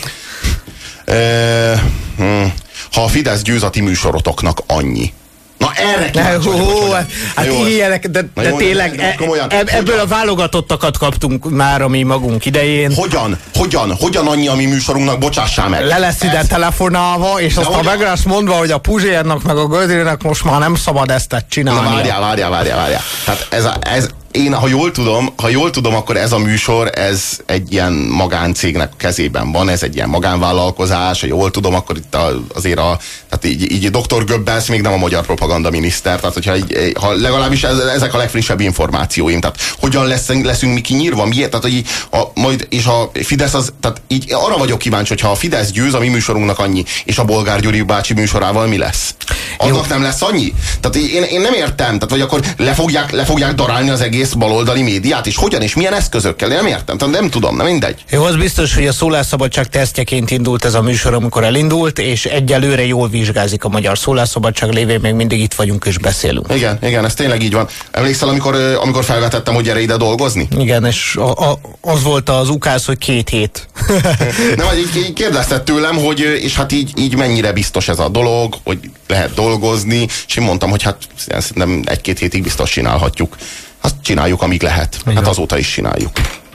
e, hm, ha a Fidesz győz a ti műsorotoknak, annyi. Na erre kíváncsi vagyok, hogy hát, hát ilyenek, de, de jó, tényleg de, de, e, eb, ebből a válogatottakat kaptunk már a mi magunk idején. Hogyan? Hogyan? Hogyan annyi a mi műsorunknak? Bocsássál meg! Le lesz ide ez... telefonálva, és aztán meg lesz mondva, hogy a Puzsérnak meg a Gödrének most már nem szabad ezt csinálni. Na várjál, várjál, várjál, várjál. Tehát ez, a, ez én, ha jól tudom, ha jól tudom, akkor ez a műsor, ez egy ilyen magáncégnek kezében van, ez egy ilyen magánvállalkozás, ha jól tudom, akkor itt a, azért a, tehát így, így doktor Goebbels még nem a magyar propaganda miniszter, tehát hogyha így, ha legalábbis ez, ezek a legfrissebb információim, tehát hogyan leszünk, leszünk mi kinyírva, miért, tehát hogy így, a, majd, és a Fidesz az, tehát így arra vagyok kíváncsi, hogyha a Fidesz győz, a mi műsorunknak annyi, és a Bolgár Gyuri bácsi műsorával mi lesz? Annak nem lesz annyi? Tehát én, én nem értem, tehát vagy akkor le fogják, le fogják darálni az egész baloldali médiát, és hogyan és milyen eszközökkel, én nem értem, tehát nem tudom, nem mindegy. Jó, az biztos, hogy a szólásszabadság tesztjeként indult ez a műsor, amikor elindult, és egyelőre jól vizsgázik a magyar szólásszabadság lévén, még mindig itt vagyunk és beszélünk. Igen, igen, ez tényleg így van. Emlékszel, amikor, amikor felvetettem, hogy gyere ide dolgozni? Igen, és a, a, az volt az ukáz, hogy két hét. Nem, így, így kérdezted tőlem, hogy és hát így, így mennyire biztos ez a dolog, hogy lehet dolgozni, és én mondtam, hogy hát szerintem egy-két hétig biztos csinálhatjuk. Azt csináljuk, amíg lehet. Igen. Hát azóta is csináljuk.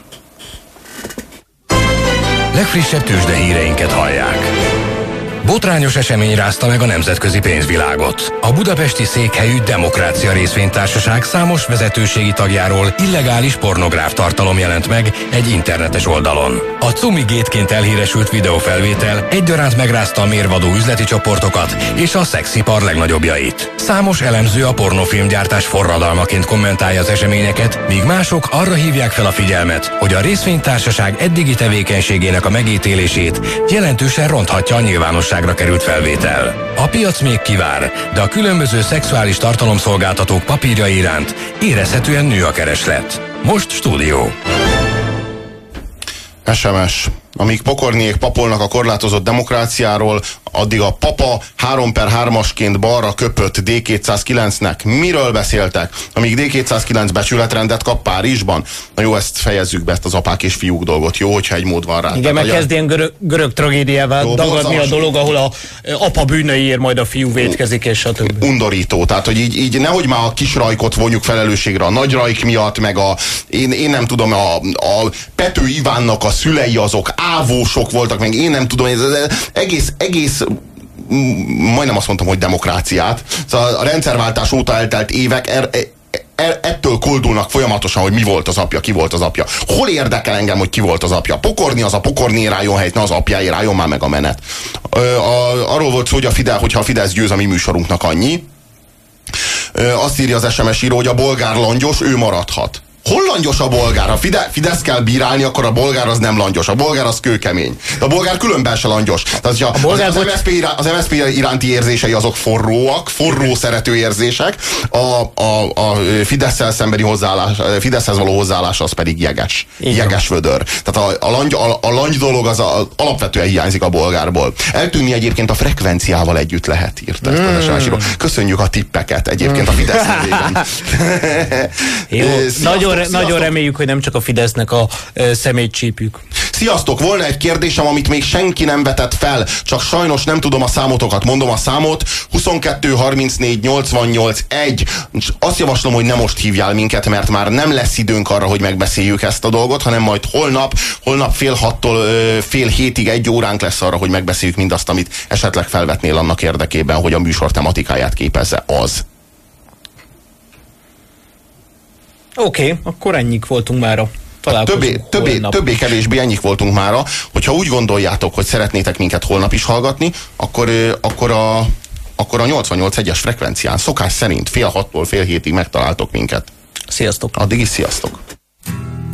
Legfrissebb tőzsdehíreinket hallják. Botrányos esemény rázta meg a nemzetközi pénzvilágot. A budapesti székhelyű Demokrácia Részvénytársaság számos vezetőségi tagjáról illegális pornográf tartalom jelent meg egy internetes oldalon. A Cumi Gate-ként elhíresült videófelvétel egyaránt megrázta a mérvadó üzleti csoportokat és a szexipar legnagyobbjait. Számos elemző a pornófilmgyártás forradalmaként kommentálja az eseményeket, míg mások arra hívják fel a figyelmet, hogy a részvénytársaság eddigi tevékenységének a megítélését jelentősen ronthatja a nyilvánosság került felvétel. A piac még kivár, de a különböző szexuális tartalomszolgáltatók papírjai iránt érezhetően nő a kereslet. Most stúdió. es em es. Amíg Pokorniék papolnak a korlátozott demokráciáról, addig a papa három per hármasként balra köpött dé kétszázkilencnek miről beszéltek? Amíg dé kétszázkilenc becsületrendet kap Párizsban? Na jó, ezt fejezzük be, ezt az apák és fiúk dolgot. Jó, hogyha egy mód van rá. Igen, meg kezd ilyen görög, görög tragédiával jó, dagadni a dolog, ahol a apa bűneiért majd a fiú vétkezik, és stb. Undorító. Tehát, hogy így, így nehogy már a kis Rajkot vonjuk felelősségre a nagy Rajk miatt, meg a, én, én nem tudom, a, a Pető Ivánnak a szülei azok ávósok voltak, meg én nem tudom, ez, ez egész, egész majdnem azt mondtam, hogy demokráciát. Szóval a rendszerváltás óta eltelt évek er, er, ettől koldulnak folyamatosan, hogy mi volt az apja, ki volt az apja. Hol érdekel engem, hogy ki volt az apja? Pokorni az a Pokorni álljon helyt, ne az apjáért álljon már meg a menet. Ö, a, arról volt szó, hogy a Fidesz, hogyha a Fidesz győz, a mi műsorunknak annyi. Ö, azt írja az es em es író, hogy a bolgár langyos, ő maradhat. Hol langyos a bolgár? Ha Fide, Fidesz kell bírálni, akkor a bolgár az nem langyos. A bolgár az kőkemény. De a bolgár különben se langyos. Tehát, a bolgár az, az, em es zé pé irá, az em es zé pé iránti érzései azok forróak, forró szerető érzések. A, a, a Fidesz-szel szembeni hozzáállás, Fideszhez való hozzáállás az pedig jeges. Igen. Jeges vödör. Tehát a, a, langy, a, a langy dolog az a, alapvetően hiányzik a bolgárból. Eltűnni egyébként a frekvenciával együtt lehet, írta ezt az es em es író. Köszönjük a tippeket egyébként a Fidesz nevében. Jó, nagyon Nagyon reméljük, hogy nem csak a Fidesznek a e, szemét csípjük. Sziasztok! Volna egy kérdésem, amit még senki nem vetett fel, csak sajnos nem tudom a számotokat. Mondom a számot, huszonkettő harmincnégy nyolcvannyolc egy. Azt javaslom, hogy ne most hívjál minket, mert már nem lesz időnk arra, hogy megbeszéljük ezt a dolgot, hanem majd holnap, holnap fél hattól fél hétig egy óránk lesz arra, hogy megbeszéljük mindazt, amit esetleg felvetnél annak érdekében, hogy a műsor tematikáját képezze az. Oké, okay, akkor ennyik voltunk mára. Többé, többé, többé kevésbé ennyik voltunk mára. Hogyha úgy gondoljátok, hogy szeretnétek minket holnap is hallgatni, akkor, akkor a, akkor a nyolcvannyolc egyes frekvencián szokás szerint fél hattól fél hétig megtaláltok minket. Sziasztok! Addig is sziasztok!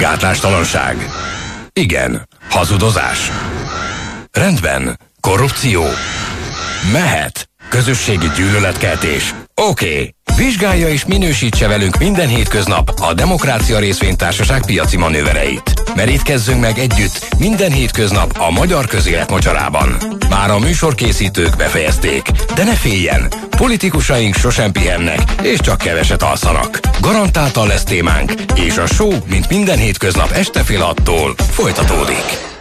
Gátlástalanság? Igen. Hazudozás? Rendben. Korrupció? Mehet. Közösségi gyűlöletkeltés? Oké. Okay. Vizsgálja és minősítse velünk minden hétköznap a Demokrácia Részvénytársaság piaci manővereit. Merítkezzünk meg együtt minden hétköznap a magyar közélet mocsarában. Már a műsorkészítők befejezték, de ne féljen, politikusaink sosem pihennek, és csak keveset alszanak. Garantáltan lesz témánk, és a show, mint minden hétköznap este fél hattól folytatódik.